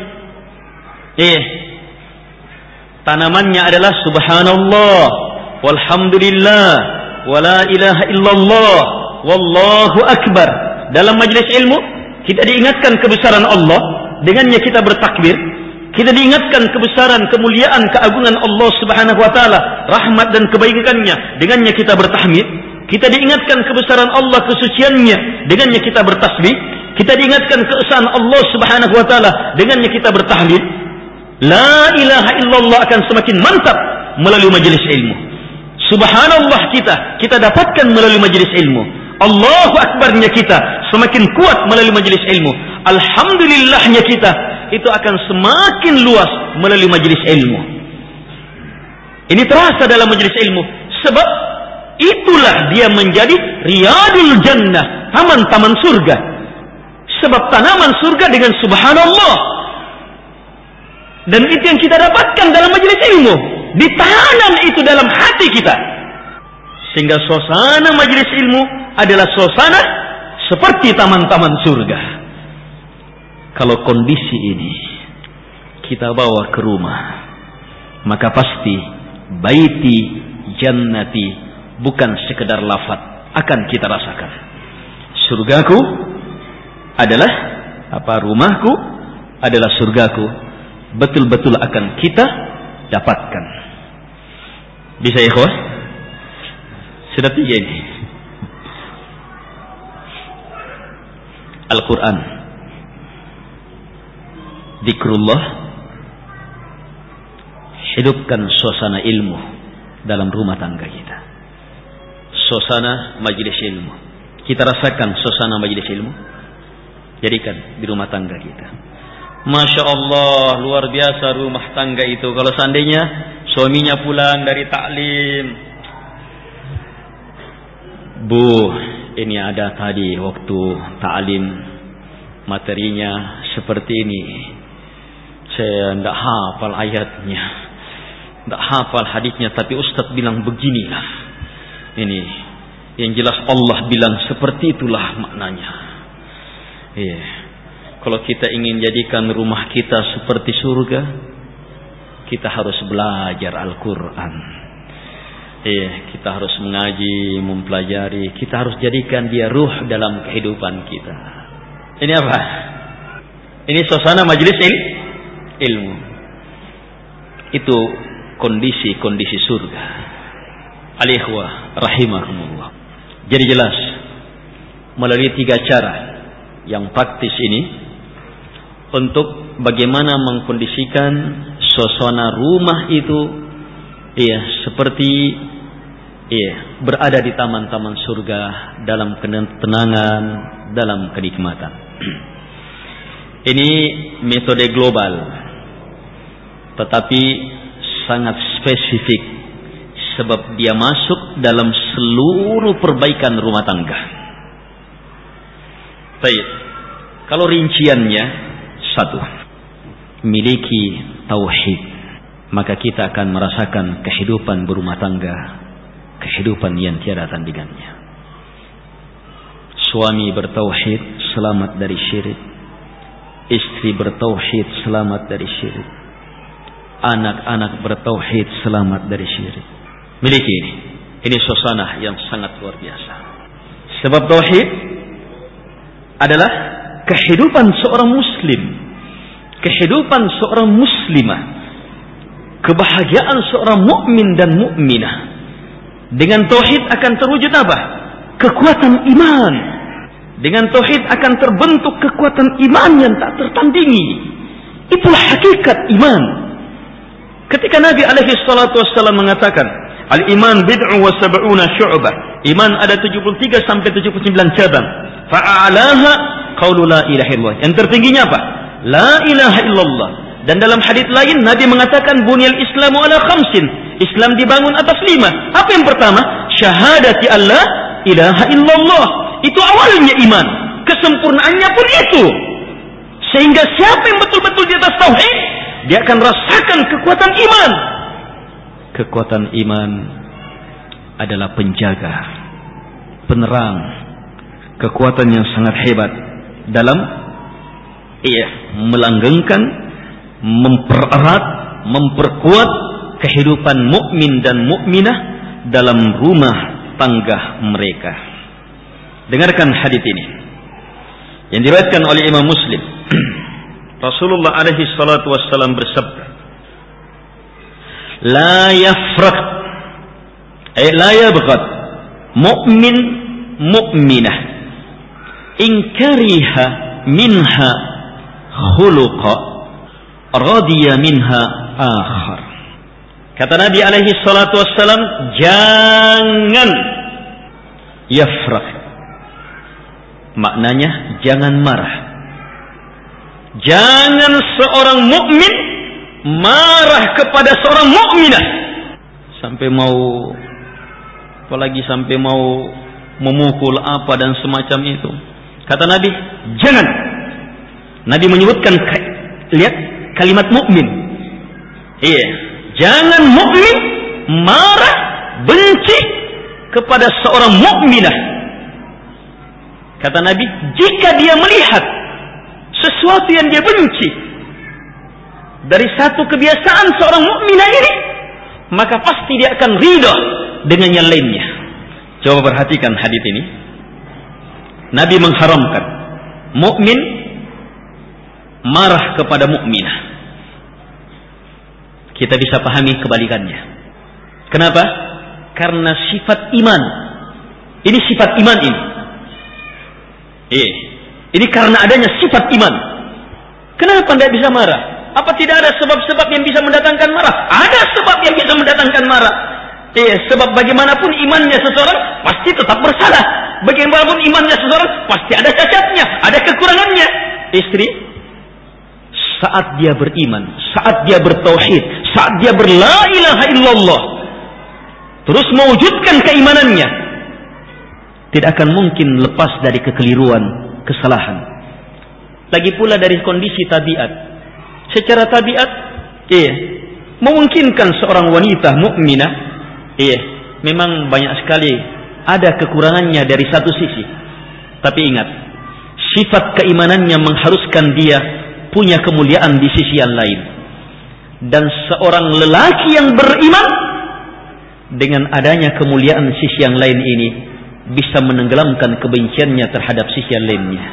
S1: Tanamannya adalah subhanallah walhamdulillah wala ilaha illallah wallahu akbar. Dalam majlis ilmu kita diingatkan kebesaran Allah, dengannya kita bertakbir. Kita diingatkan kebesaran, kemuliaan, keagungan Allah Subhanahu wa taala, rahmat dan kebaikannya, dengannya kita bertahmid. Kita diingatkan kebesaran Allah, kesuciannya, dengannya kita bertasbih. Kita diingatkan keesaan Allah Subhanahu wa taala, dengannya kita bertahlil. La ilaha illallah akan semakin mantap melalui majelis ilmu. Subhanallah kita dapatkan melalui majelis ilmu. Allahu akbarnya kita semakin kuat melalui majelis ilmu. Alhamdulillahnya kita itu akan semakin luas melalui majelis ilmu. Ini terasa dalam majelis ilmu, sebab itulah dia menjadi riyadul jannah, taman-taman surga. Sebab tanaman surga dengan subhanallah. Dan itu yang kita dapatkan dalam majelis ilmu. Ditanam itu dalam hati kita. Sehingga suasana majelis ilmu adalah suasana seperti taman-taman surga. Kalau kondisi ini kita bawa ke rumah, maka pasti baiti jannati bukan sekedar lafaz, akan kita rasakan. Surgaku adalah apa? Rumahku adalah surgaku, betul-betul akan kita dapatkan. Bisa ikhwah? Sudah 3 ini. Al-Quran, zikrullah, hidupkan suasana ilmu dalam rumah tangga kita. Suasana majelis ilmu. Kita rasakan suasana majelis ilmu. Jadikan di rumah tangga kita. Masya Allah, luar biasa rumah tangga itu. Kalau seandainya suaminya pulang dari taklim, Bu, ini ada tadi waktu taklim materinya seperti ini. Saya tidak hafal ayatnya, tidak hafal hadisnya, tapi Ustaz bilang beginilah. Ini yang jelas Allah bilang seperti itulah maknanya. Iya. Kalau kita ingin jadikan rumah kita seperti surga, kita harus belajar Al-Quran. Iya, kita harus mengaji, mempelajari. Kita harus jadikan dia ruh dalam kehidupan kita. Ini apa? Ini suasana majelis ilmu. Itu kondisi-kondisi surga. Al-ikhwah rahimahumullah. Jadi jelas melalui 3 cara yang praktis ini untuk bagaimana mengkondisikan suasana rumah itu seperti berada di taman-taman surga dalam ketenangan, dalam kenikmatan. Ini metode global, tetapi sangat spesifik sebab dia masuk dalam seluruh perbaikan rumah tangga. Baik, kalau rinciannya 1, miliki tauhid, maka kita akan merasakan kehidupan berumah tangga, kehidupan yang tiada tandingannya. Suami bertauhid selamat dari syirik, istri bertauhid selamat dari syirik, anak-anak bertauhid selamat dari syirik. Miliki ini suasana yang sangat luar biasa. Sebab tauhid adalah kehidupan seorang muslim, kehidupan seorang muslimah, kebahagiaan seorang mukmin dan mukminah. Dengan tauhid akan terwujud apa? Kekuatan iman. Dengan tauhid akan terbentuk kekuatan iman yang tak tertandingi. Itulah hakikat iman. Ketika Nabi alaihi salatu wassalam mengatakan, al-iman bid'u wa sab'una syu'bah. Iman ada 73 sampai 79 cabang. Fa'alaha qaulu la ilaha illallah. Yang tertingginya apa? La ilaha illallah. Dan dalam hadis lain Nabi mengatakan bunyal islamu ala khamsin. Islam dibangun atas 5. Apa yang pertama? Syahadati Allah ilaha illallah. Itu awalnya iman. Kesempurnaannya pun itu. Sehingga siapa yang betul-betul di atas tauhid, dia akan rasakan kekuatan iman. Kekuatan iman adalah penjaga, penerang, kekuatan yang sangat hebat dalam melanggengkan, mempererat, memperkuat kehidupan mukmin dan mukminah dalam rumah tangga mereka. Dengarkan hadis ini yang diriwayatkan oleh Imam Muslim. Rasulullah alaihi salatu wassalam bersabda, la yafraq la yabghad mu'min mu'minah in kariha minha khuluqa radiya minha akhar. Kata Nabi alaihi salatu wassalam, jangan yafraq, maknanya jangan marah. Jangan seorang mukmin marah kepada seorang mukminah sampai mau, apalagi sampai mau memukul apa dan semacam itu. Kata Nabi, jangan. Nabi menyebutkan, lihat kalimat mukmin. Jangan mukmin marah, benci kepada seorang mukminah. Kata Nabi, jika dia melihat sesuatu yang dia benci dari satu kebiasaan seorang mukminah ini, maka pasti dia akan ridha dengan yang lainnya. Coba perhatikan hadis ini. Nabi mengharamkan mukmin marah kepada mukminah. Kita bisa pahami kebalikannya. Kenapa? Karena sifat iman. Ini sifat iman ini. Ini karena adanya sifat iman. Kenapa tidak bisa marah? Apa tidak ada sebab-sebab yang bisa mendatangkan marah? Ada sebab yang bisa mendatangkan marah. Sebab bagaimanapun imannya seseorang pasti tetap bersalah. Bagaimanapun imannya seseorang pasti ada cacatnya, ada kekurangannya. Istri, saat dia beriman, saat dia bertauhid, saat dia berla ilaha illallah, terus mewujudkan keimanannya, tidak akan mungkin lepas dari kekeliruan, kesalahan. Lagi pula dari kondisi tabiat. Secara tabiat, memungkinkan seorang wanita mukminah, memang banyak sekali ada kekurangannya dari satu sisi. Tapi ingat, sifat keimanannya mengharuskan dia punya kemuliaan di sisi yang lain. Dan seorang lelaki yang beriman, dengan adanya kemuliaan sisi yang lain ini, bisa menenggelamkan kebenciannya terhadap sisi yang lainnya.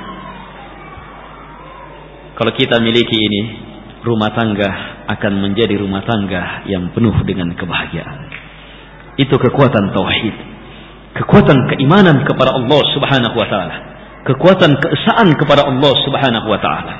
S1: Kalau kita miliki ini, rumah tangga akan menjadi rumah tangga yang penuh dengan kebahagiaan. Itu kekuatan tauhid, kekuatan keimanan kepada Allah Subhanahu wa taala, kekuatan keesaan kepada Allah Subhanahu wa taala.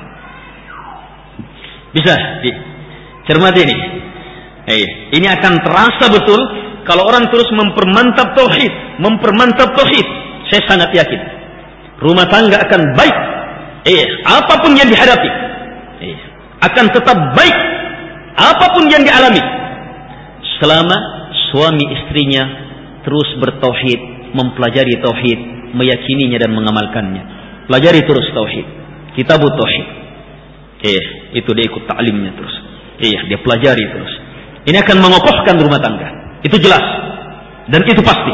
S1: Bisa dicermati ini. Ini akan terasa betul kalau orang terus mempermantap tauhid, Saya sangat yakin rumah tangga akan baik. Apapun yang dihadapi, akan tetap baik apapun yang dialami, selama suami istrinya terus bertauhid, mempelajari tauhid, meyakininya dan mengamalkannya. Pelajari terus tauhid, kitab tauhid. Itu dia ikut ta'limnya terus. Dia pelajari terus. Ini akan mengokohkan rumah tangga. Itu jelas dan itu pasti.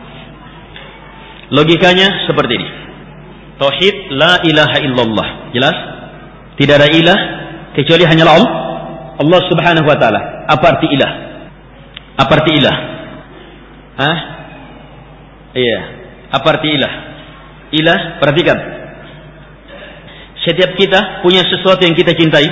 S1: Logikanya seperti ini. Tauhid la ilaha illallah. Jelas? Tidak ada ilah kecuali hanyalah Allah Subhanahu wa taala. Apa arti ilah? Apa arti ilah? Apa arti ilah? Ilah, perhatikan. Setiap kita punya sesuatu yang kita cintai.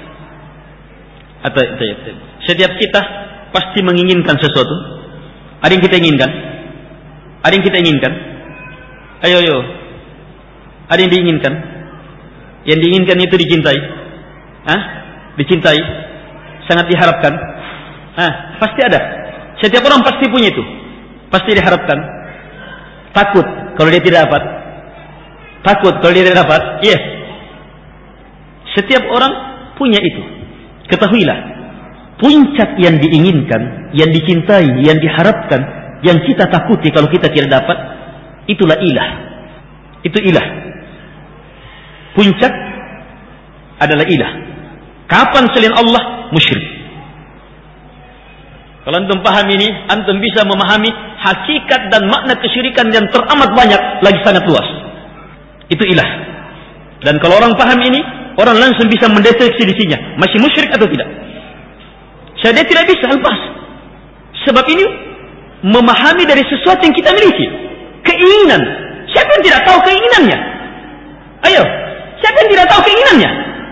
S1: Setiap kita pasti menginginkan sesuatu. Ada yang kita inginkan? Ada yang kita inginkan? Ayo. Ada yang diinginkan? Yang diinginkan itu dicintai. Dicintai, sangat diharapkan. Pasti ada. Setiap orang pasti punya itu. Pasti diharapkan. Takut kalau dia tidak dapat. Takut kalau dia tidak dapat. Setiap orang punya itu. Ketahuilah, puncak yang diinginkan, yang dicintai, yang diharapkan, yang kita takuti kalau kita tidak dapat, itulah ilah. Itu ilah. Puncak adalah ilah. Kapan selain Allah? Musyrik. Kalau antum paham ini, antum bisa memahami hakikat dan makna kesyirikan yang teramat banyak, lagi sangat luas. Itu ilah. Dan kalau orang paham ini, orang langsung bisa mendeteksi dirinya masih musyrik atau tidak. Dia tidak bisa lepas. Sebab ini memahami dari sesuatu yang kita miliki. Keinginan. Siapa yang tidak tahu keinginannya? Ayo, siapa yang tidak tahu keinginannya?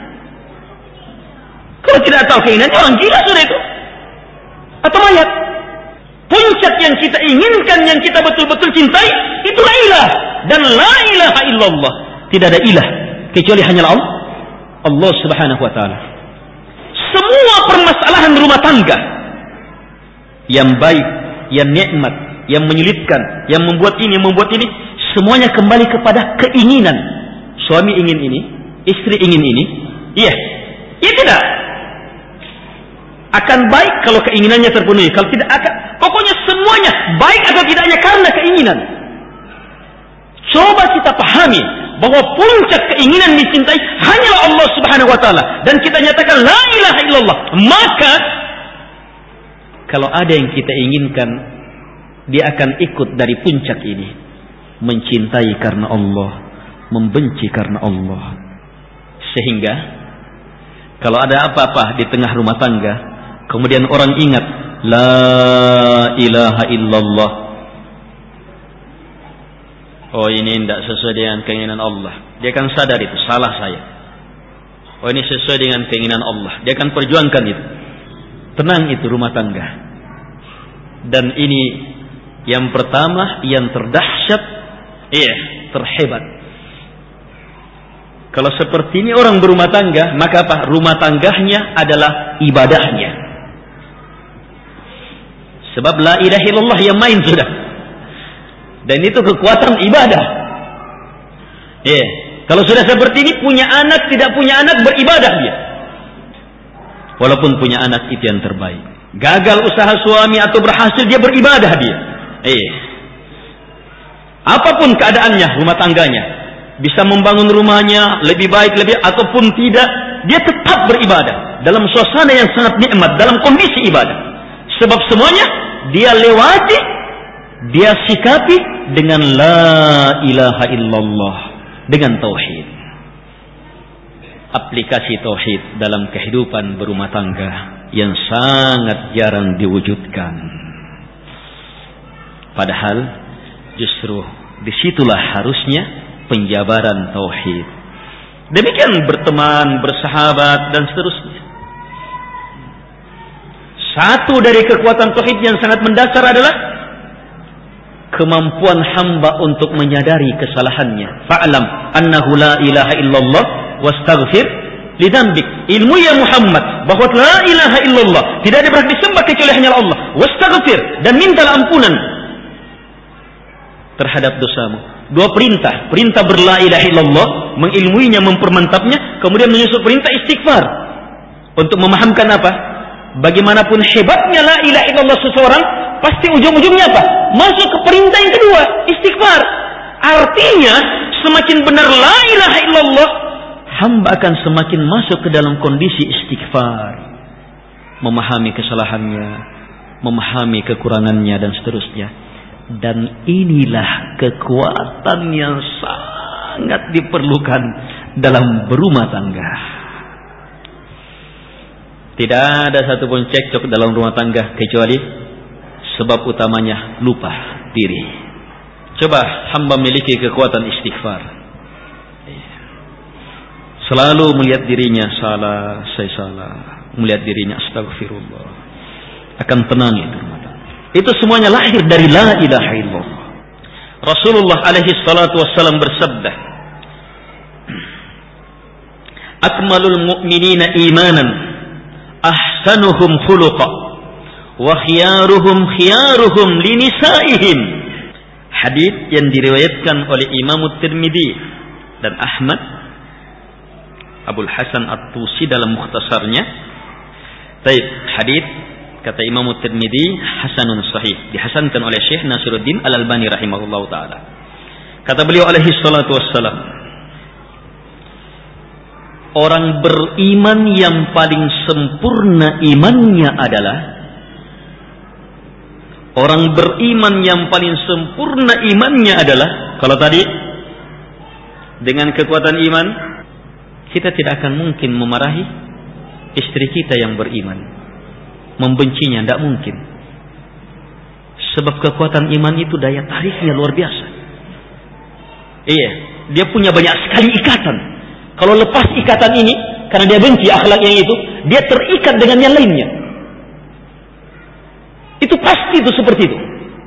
S1: Kalau tidak tahu keinginannya, orang gila sudah itu. Atau mayat. Puncak yang kita inginkan, yang kita betul-betul cintai, itulah ilah. Dan la ilaha illallah. Tidak ada ilah kecuali hanyalah Allah Subhanahu wa taala. Semua permasalahan rumah tangga yang baik, yang nikmat, yang menyulitkan, yang membuat ini, semuanya kembali kepada keinginan. Suami ingin ini, istri ingin ini. Iya tidak. Akan baik kalau keinginannya terpenuhi. Kalau tidak akan, pokoknya semuanya baik atau tidaknya karena keinginan. Coba kita pahami bahwa puncak keinginan dicintai hanyalah Allah Subhanahu wa taala, dan kita nyatakan la ilaha illallah. Maka kalau ada yang kita inginkan, dia akan ikut dari puncak ini. Mencintai karena Allah, membenci karena Allah. Sehingga kalau ada apa-apa di tengah rumah tangga, kemudian orang ingat la ilaha illallah, oh ini tidak sesuai dengan keinginan Allah, dia akan sadar itu salah saya. Oh ini sesuai dengan keinginan Allah, dia akan perjuangkan itu. Tenang itu rumah tangga. Dan ini yang pertama, yang terdahsyat, terhebat. Kalau seperti ini orang berumah tangga, maka apa? Rumah tangganya adalah ibadahnya. Sebab la ilaha illallah yang main sudah. Dan itu kekuatan ibadah. Kalau sudah seperti ini, punya anak, tidak punya anak, beribadah dia. Walaupun punya anak, itu yang terbaik. Gagal usaha suami atau berhasil, dia beribadah dia. Apapun keadaannya, rumah tangganya, bisa membangun rumahnya lebih baik, ataupun tidak, dia tetap beribadah dalam suasana yang sangat nikmat, dalam kondisi ibadah. Sebab semuanya dia lewati, dia sikapi dengan la ilaha illallah, dengan tauhid. Aplikasi tauhid dalam kehidupan berumah tangga yang sangat jarang diwujudkan. Padahal justru disitulah harusnya penjabaran tauhid. Demikian berteman, bersahabat, dan seterusnya. Satu dari kekuatan tauhid yang sangat mendasar adalah kemampuan hamba untuk menyadari kesalahannya. Fa'lam annahu la ilaha illallah wastaghfir lidambik. Ilmu ya Muhammad bahwa la ilaha illallah, tidak ada berhak disembah kecuali hanya Allah. Wastaghfir, dan mintalah ampunan terhadap dosamu. Dua perintah, perintah berla ilaha illallah, mengilmuinya, mempermantapnya, kemudian menyusul perintah istighfar untuk memahamkan apa? Bagaimanapun hebatnya la ilaha illallah seseorang, pasti ujung-ujungnya apa? Masuk ke perintah yang kedua, istighfar. Artinya semakin benar la ilaha illallah, hamba akan semakin masuk ke dalam kondisi istighfar, memahami kesalahannya, memahami kekurangannya, dan seterusnya. Dan inilah kekuatan yang sangat diperlukan dalam berumah tangga. Tidak ada satupun cekcok dalam rumah tangga kecuali sebab utamanya lupa diri. Coba hamba memiliki kekuatan istighfar, selalu melihat dirinya salah, saya salah, melihat dirinya astagfirullah, akan tenang itu rumah tangga. Itu semuanya lahir dari la ilaha illallah. Rasulullah alaihi salatu wassalam bersabda, akmalul mu'minina imanan ahsanuhum khuluqa wa khiyaruhum linisaihim. Hadis yang diriwayatkan oleh Imam Tirmidzi dan Ahmad, Abul Hasan At-Tusi dalam mukhtasarnya. Baik, hadis kata Imam Tirmidzi hasanun sahih, dihasankan oleh Syekh Nasiruddin Al-Albani rahimahullahu taala. Kata beliau alaihi salatu wassalam, orang beriman yang paling sempurna imannya adalah, orang beriman yang paling sempurna imannya adalah, kalau tadi dengan kekuatan iman kita tidak akan mungkin memarahi istri kita yang beriman, membencinya, tidak mungkin. Sebab kekuatan iman itu daya tariknya luar biasa. Dia punya banyak sekali ikatan. Kalau lepas ikatan ini, karena dia benci akhlak yang itu, dia terikat dengan yang lainnya. Itu pasti itu seperti itu.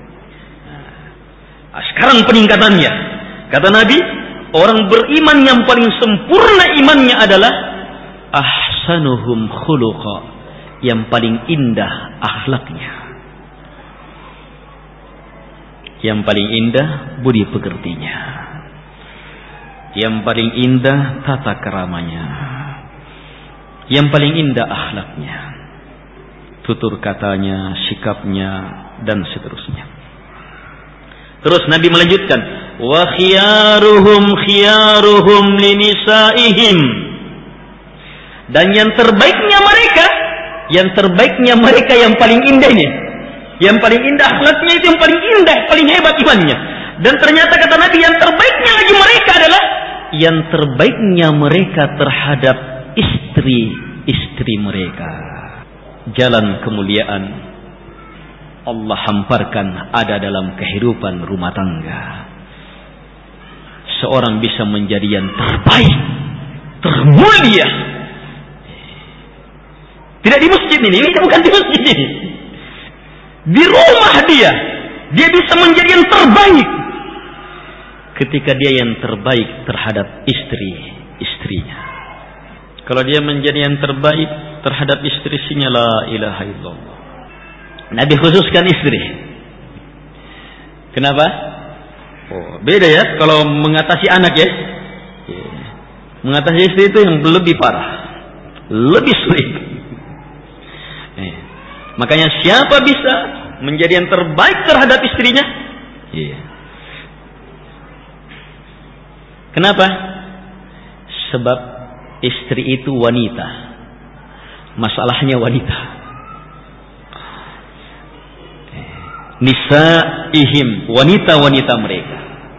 S1: Nah, sekarang peningkatannya, kata Nabi, orang beriman yang paling sempurna imannya adalah ahsanuhum khuluqa, yang paling indah akhlaknya, yang paling indah budi pekertinya, yang paling indah tata keramanya, yang paling indah akhlaknya, tutur katanya, sikapnya, dan seterusnya. Terus Nabi melanjutkan, wa khiyaruhum linisaihim, dan yang terbaiknya mereka yang paling indahnya, yang paling indah akhlaknya, itu yang paling indah, paling hebat imannya. Dan ternyata kata Nabi, yang terbaiknya lagi mereka adalah yang terbaiknya mereka terhadap istri mereka. Jalan kemuliaan Allah hamparkan ada dalam kehidupan rumah tangga. Seorang bisa menjadi yang terbaik, termulia. Tidak di masjid ini bukan di masjid ini. Di rumah dia bisa menjadi yang terbaik ketika dia yang terbaik terhadap istrinya. Kalau dia menjadi yang terbaik terhadap istrinya, la ilaha illallah. Nabi khususkan istri. Kenapa? Oh, beda ya kalau mengatasi anak ya. Mengatasi istri itu yang lebih parah, lebih sulit. Makanya siapa bisa menjadi yang terbaik terhadap istrinya? Kenapa? Sebab istri itu wanita. Masalahnya wanita. Nisaihim, wanita-wanita mereka.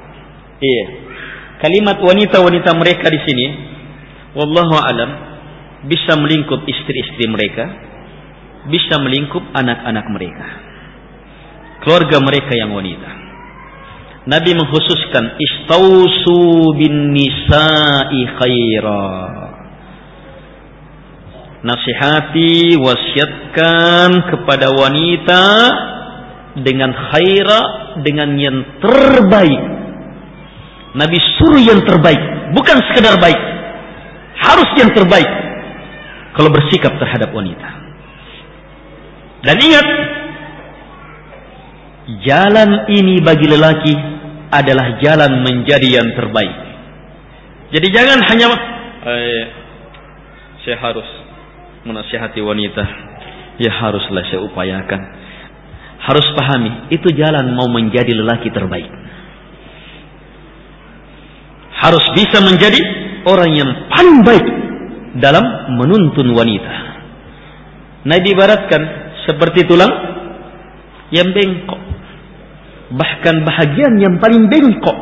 S1: Kalimat wanita-wanita mereka di sini, wallahu alam, bisa melingkup istri-istri mereka, bisa melingkup anak-anak mereka, keluarga mereka yang wanita. Nabi mengkhususkan istausu bin nisa'i khaira. Nasihati, wasiatkan kepada wanita dengan khaira, dengan yang terbaik. Nabi suruh yang terbaik, bukan sekedar baik, harus yang terbaik kalau bersikap terhadap wanita. Dan ingat, jalan ini bagi lelaki adalah jalan menjadi yang terbaik. Jadi jangan hanya saya harus menasihati wanita, ya haruslah saya upayakan. Harus pahami, itu jalan mau menjadi lelaki terbaik. Harus bisa menjadi orang yang paling baik dalam menuntun wanita. Nabi ibaratkan seperti tulang yang bengkok, bahkan bahagian yang paling bengkok.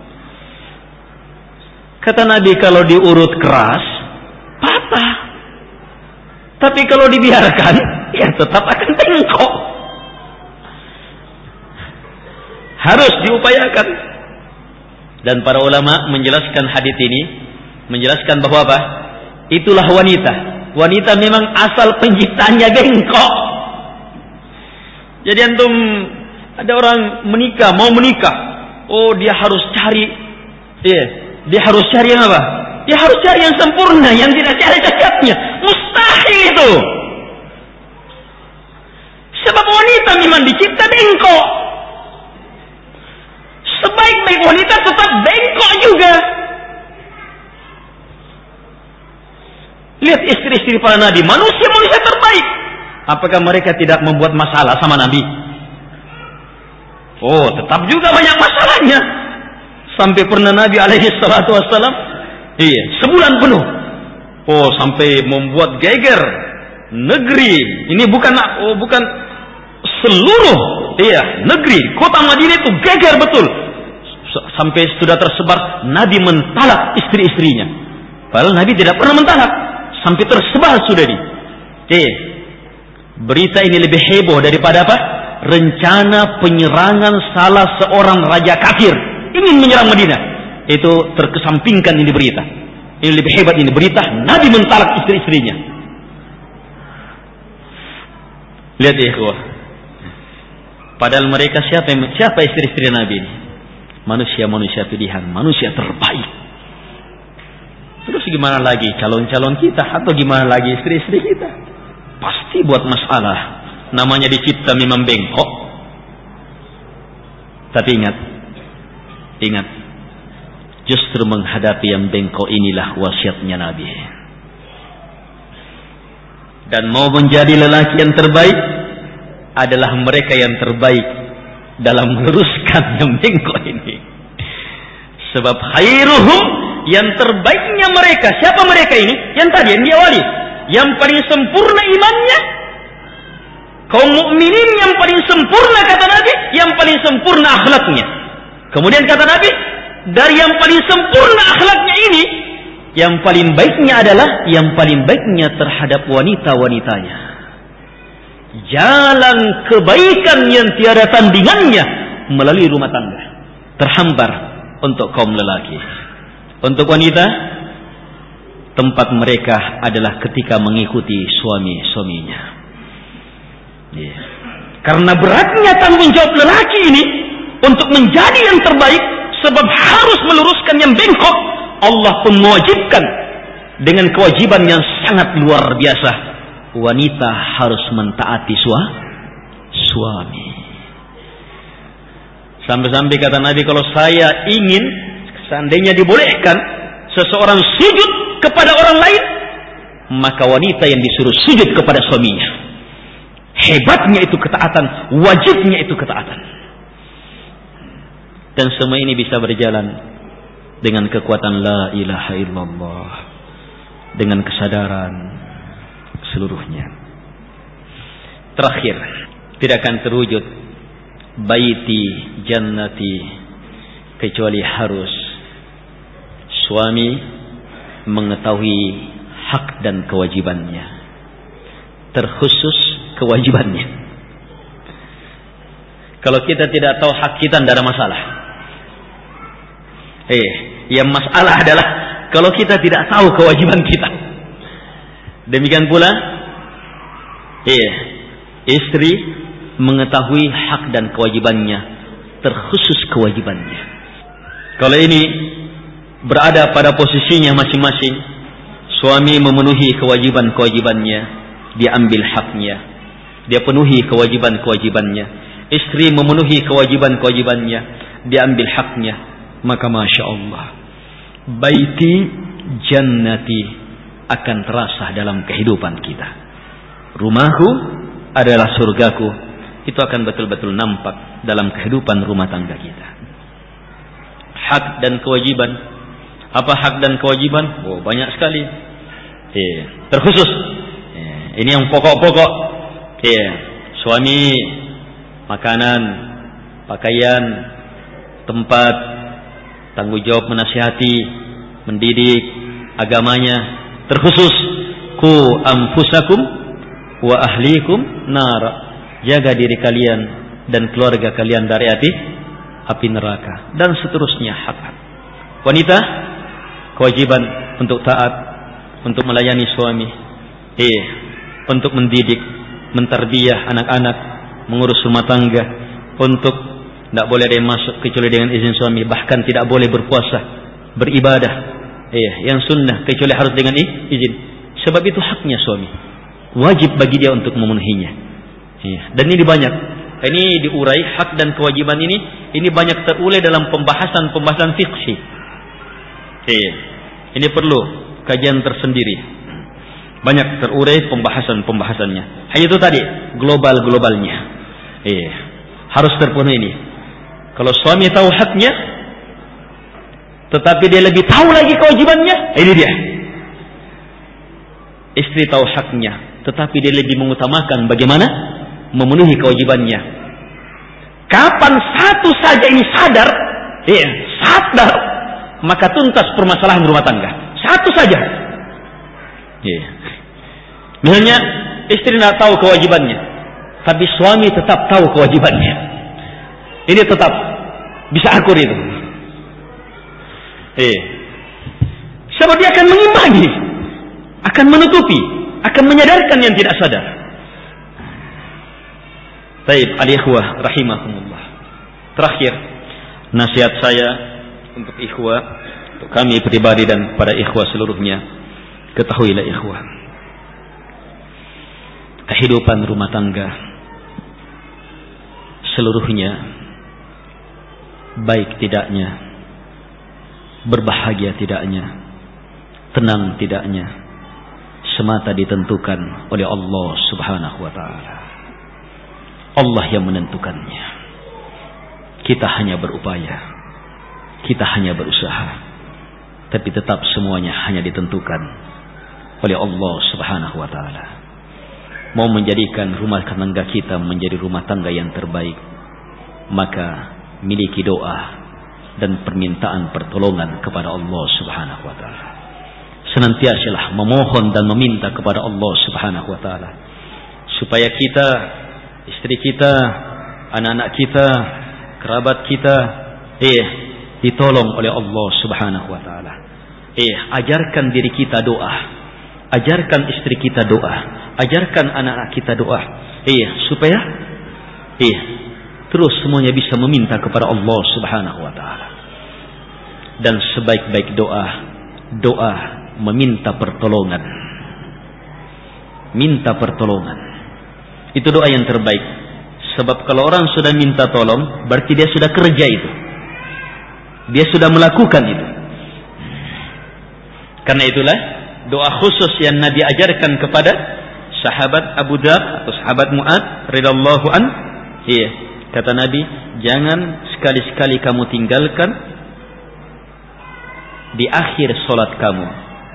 S1: Kata Nabi, kalau diurut keras patah, tapi kalau dibiarkan ya tetap akan bengkok. Harus diupayakan. Dan para ulama menjelaskan hadits ini, menjelaskan bahwa apa? Itulah wanita. Wanita memang asal penciptanya bengkok. Jadi antum ada orang menikah, mau menikah, oh dia harus cari, dia harus cari yang apa? Dia harus cari yang sempurna, yang tidak ada cacatnya. Mustahil itu. Sebab wanita memang dicipta bengkok. Sebaik-baik wanita tetap bengkok juga. Lihat istri-istri para nabi, manusia-manusia terbaik. Apakah mereka tidak membuat masalah sama Nabi? Oh, tetap juga banyak masalahnya. Sampai pernah Nabi alaihi salatu wassalam, sebulan penuh. Oh, sampai membuat geger negeri. Ini bukan seluruh negeri, kota Madinah itu geger betul. Sampai sudah tersebar Nabi mentalak istri-istrinya. Padahal Nabi tidak pernah mentalak. Sampai tersebar sudah di. Berita ini lebih heboh daripada apa? Rencana penyerangan salah seorang raja kafir ingin menyerang Madinah. Itu terkesampingkan ini berita. Ini lebih hebat ini berita. Nabi mentalak istri-istrinya. Lihat ya ikhwah. Padahal mereka siapa istri-istri Nabi ini? Manusia-manusia pilihan, manusia terbaik. Terus gimana lagi calon-calon kita, atau gimana lagi istri-istri kita? Pasti buat masalah. Namanya dicipta memang bengkok. Tapi ingat, justru menghadapi yang bengkok inilah wasiatnya Nabi. Dan mau menjadi lelaki yang terbaik adalah mereka yang terbaik dalam meluruskan yang bengkok ini. Sebab khairuhum, yang terbaiknya mereka. Siapa mereka ini? Yang tadi yang diawali, yang paling sempurna imannya, kaum mukminin yang paling sempurna kata Nabi, yang paling sempurna akhlaknya. Kemudian kata Nabi, dari yang paling sempurna akhlaknya ini, yang paling baiknya adalah yang paling baiknya terhadap wanita-wanitanya. Jalan kebaikan yang tiada tandingannya melalui rumah tangga terhambar untuk kaum lelaki. Untuk wanita, tempat mereka adalah ketika mengikuti suami-suaminya. Karena beratnya tanggung jawab lelaki ini untuk menjadi yang terbaik, sebab harus meluruskan yang bengkok, Allah pun mewajibkan dengan kewajiban yang sangat luar biasa. Wanita harus mentaati suami. Sampai-sampai kata Nabi, kalau saya ingin, seandainya dibolehkan seseorang sujud kepada orang lain, maka wanita yang disuruh sujud kepada suaminya. Hebatnya itu ketaatan, wajibnya itu ketaatan. Dan semua ini bisa berjalan dengan kekuatan la ilaha illallah, dengan kesadaran seluruhnya. Terakhir, tidak akan terwujud baiti jannati kecuali harus suami mengetahui hak dan kewajibannya, terkhusus kewajibannya. Kalau kita tidak tahu hak kita, tidak ada masalah. Yang masalah adalah kalau kita tidak tahu kewajiban kita. Demikian pula istri mengetahui hak dan kewajibannya, terkhusus kewajibannya. Kalau ini berada pada posisinya masing-masing, suami memenuhi kewajiban-kewajibannya, dia ambil haknya, dia penuhi kewajiban-kewajibannya. Istri memenuhi kewajiban-kewajibannya, dia ambil haknya. Maka Masya Allah, baiti jannati akan terasa dalam kehidupan kita. Rumahku adalah surgaku, itu akan betul-betul nampak dalam kehidupan rumah tangga kita. Hak dan kewajiban. Apa hak dan kewajiban? Banyak sekali. Terkhusus ini yang pokok-pokok. Suami, makanan, pakaian, tempat, tanggung jawab menasihati, mendidik, agamanya. Terkhusus, ku anfusakum wa ahlikum nar, jaga diri kalian dan keluarga kalian dari api neraka, dan seterusnya. Hak-hak wanita, kewajiban untuk taat, untuk melayani suami, untuk mendidik, mentarbiyah anak-anak, mengurus rumah tangga, untuk tidak boleh ada yang masuk kecuali dengan izin suami, bahkan tidak boleh berpuasa, beribadah, yang sunnah kecuali harus dengan izin. Sebab itu haknya suami, wajib bagi dia untuk memenuhinya. Dan ini banyak, ini diurai hak dan kewajiban ini banyak terurai dalam pembahasan fikih. Ini perlu kajian tersendiri. Banyak terurai pembahasannya. Hanya itu tadi, globalnya. Harus terpenuhi ini. Kalau suami tahu haknya, tetapi dia lebih tahu lagi kewajibannya, ini dia. Istri tahu haknya, tetapi dia lebih mengutamakan bagaimana memenuhi kewajibannya. Kapan satu saja ini sadar, maka tuntas permasalahan rumah tangga. Satu saja. Misalnya istri tidak tahu kewajibannya, tapi suami tetap tahu kewajibannya. Ini tetap bisa akur itu. Sebab dia akan mengimbangi, akan menutupi, akan menyadarkan yang tidak sadar. Baik, al-ikhwah rahimakumullah. Terakhir, nasihat saya untuk ikhwah, untuk kami pribadi dan pada ikhwah seluruhnya, ketahuilah ikhwah, kehidupan rumah tangga seluruhnya, baik tidaknya, berbahagia tidaknya, tenang tidaknya, semata ditentukan oleh Allah Subhanahu wa ta'ala. Allah yang menentukannya. Kita hanya berupaya, kita hanya berusaha, tapi tetap semuanya hanya ditentukan oleh Allah Subhanahu wa ta'ala. Mau menjadikan rumah tangga kita menjadi rumah tangga yang terbaik, maka miliki doa dan permintaan pertolongan kepada Allah Subhanahu wa ta'ala. Senantiasalah memohon dan meminta kepada Allah Subhanahu wa ta'ala supaya kita, istri kita, anak-anak kita, kerabat kita ditolong oleh Allah Subhanahu wa ta'ala. Ajarkan diri kita doa, ajarkan istri kita doa, ajarkan anak-anak kita doa, supaya Iya, terus semuanya bisa meminta kepada Allah Subhanahu wa taala. Dan sebaik-baik doa meminta pertolongan. Minta pertolongan. Itu doa yang terbaik. Sebab kalau orang sudah minta tolong, berarti dia sudah kerja itu. Dia sudah melakukan itu. Karena itulah doa khusus yang Nabi ajarkan kepada sahabat Abu Dhar atau sahabat Mu'ad radhiyallahu an. Iya, kata Nabi, jangan sekali-sekali kamu tinggalkan di akhir solat kamu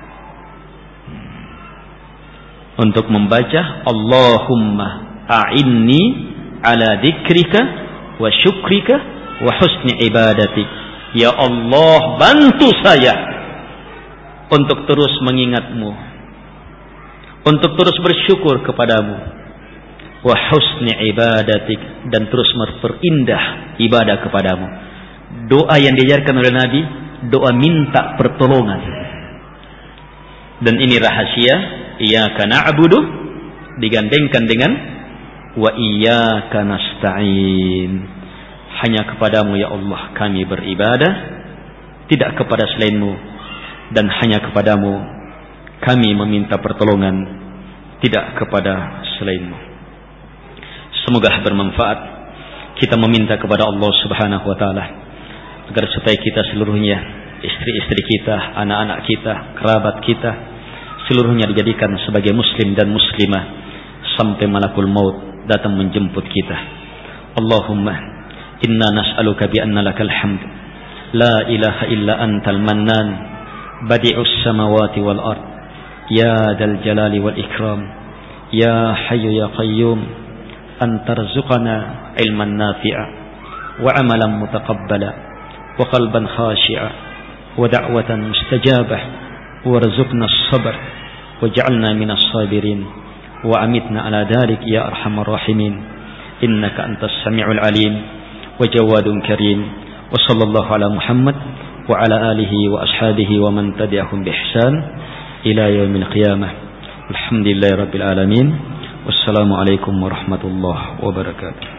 S1: untuk membaca Allahumma a'inni ala dzikrika wa syukrika wa husni ibadatik. Ya Allah, bantu saya untuk terus mengingatmu, untuk terus bersyukur kepadamu, wa husni ibadatik, dan terus memperindah ibadah kepadamu. Doa yang diajarkan oleh Nabi, doa minta pertolongan. Dan ini rahasia, iyyaka na'budu digandengkan dengan wa iyyaka nasta'in. Hanya kepadamu ya Allah kami beribadah, tidak kepada selainmu, dan hanya kepadamu kami meminta pertolongan, tidak kepada selainmu. Semoga bermanfaat kita meminta kepada Allah Subhanahu wa taala agar supaya kita seluruhnya, istri-istri kita, anak-anak kita, kerabat kita, seluruhnya dijadikan sebagai muslim dan muslimah sampai malakul maut datang menjemput kita. Allahumma inna nas'aluka bi anna lakal hamd la ilaha illa antal mannan badi'us samawati wal ard ya dal jalali wal ikram ya hayyu ya qayyum an tarzuqana ilman nafi'a wa amalan mutaqabbala wa qalban khashi'a wa da'watan mustajabah warzuqna as-sabr waj'alna minas sabirin wa amitna ala dhalik ya arhamar rahimin innaka antas sami'ul alim wa jawadun karim. Wa sallallahu ala Muhammad wa ala alihi wa ashabihi wa man tabi'ahum bi ihsan ila yaumil qiyamah. Alhamdulillahi rabbil alamin. Wassalamu alaikum warahmatullahi wabarakatuh.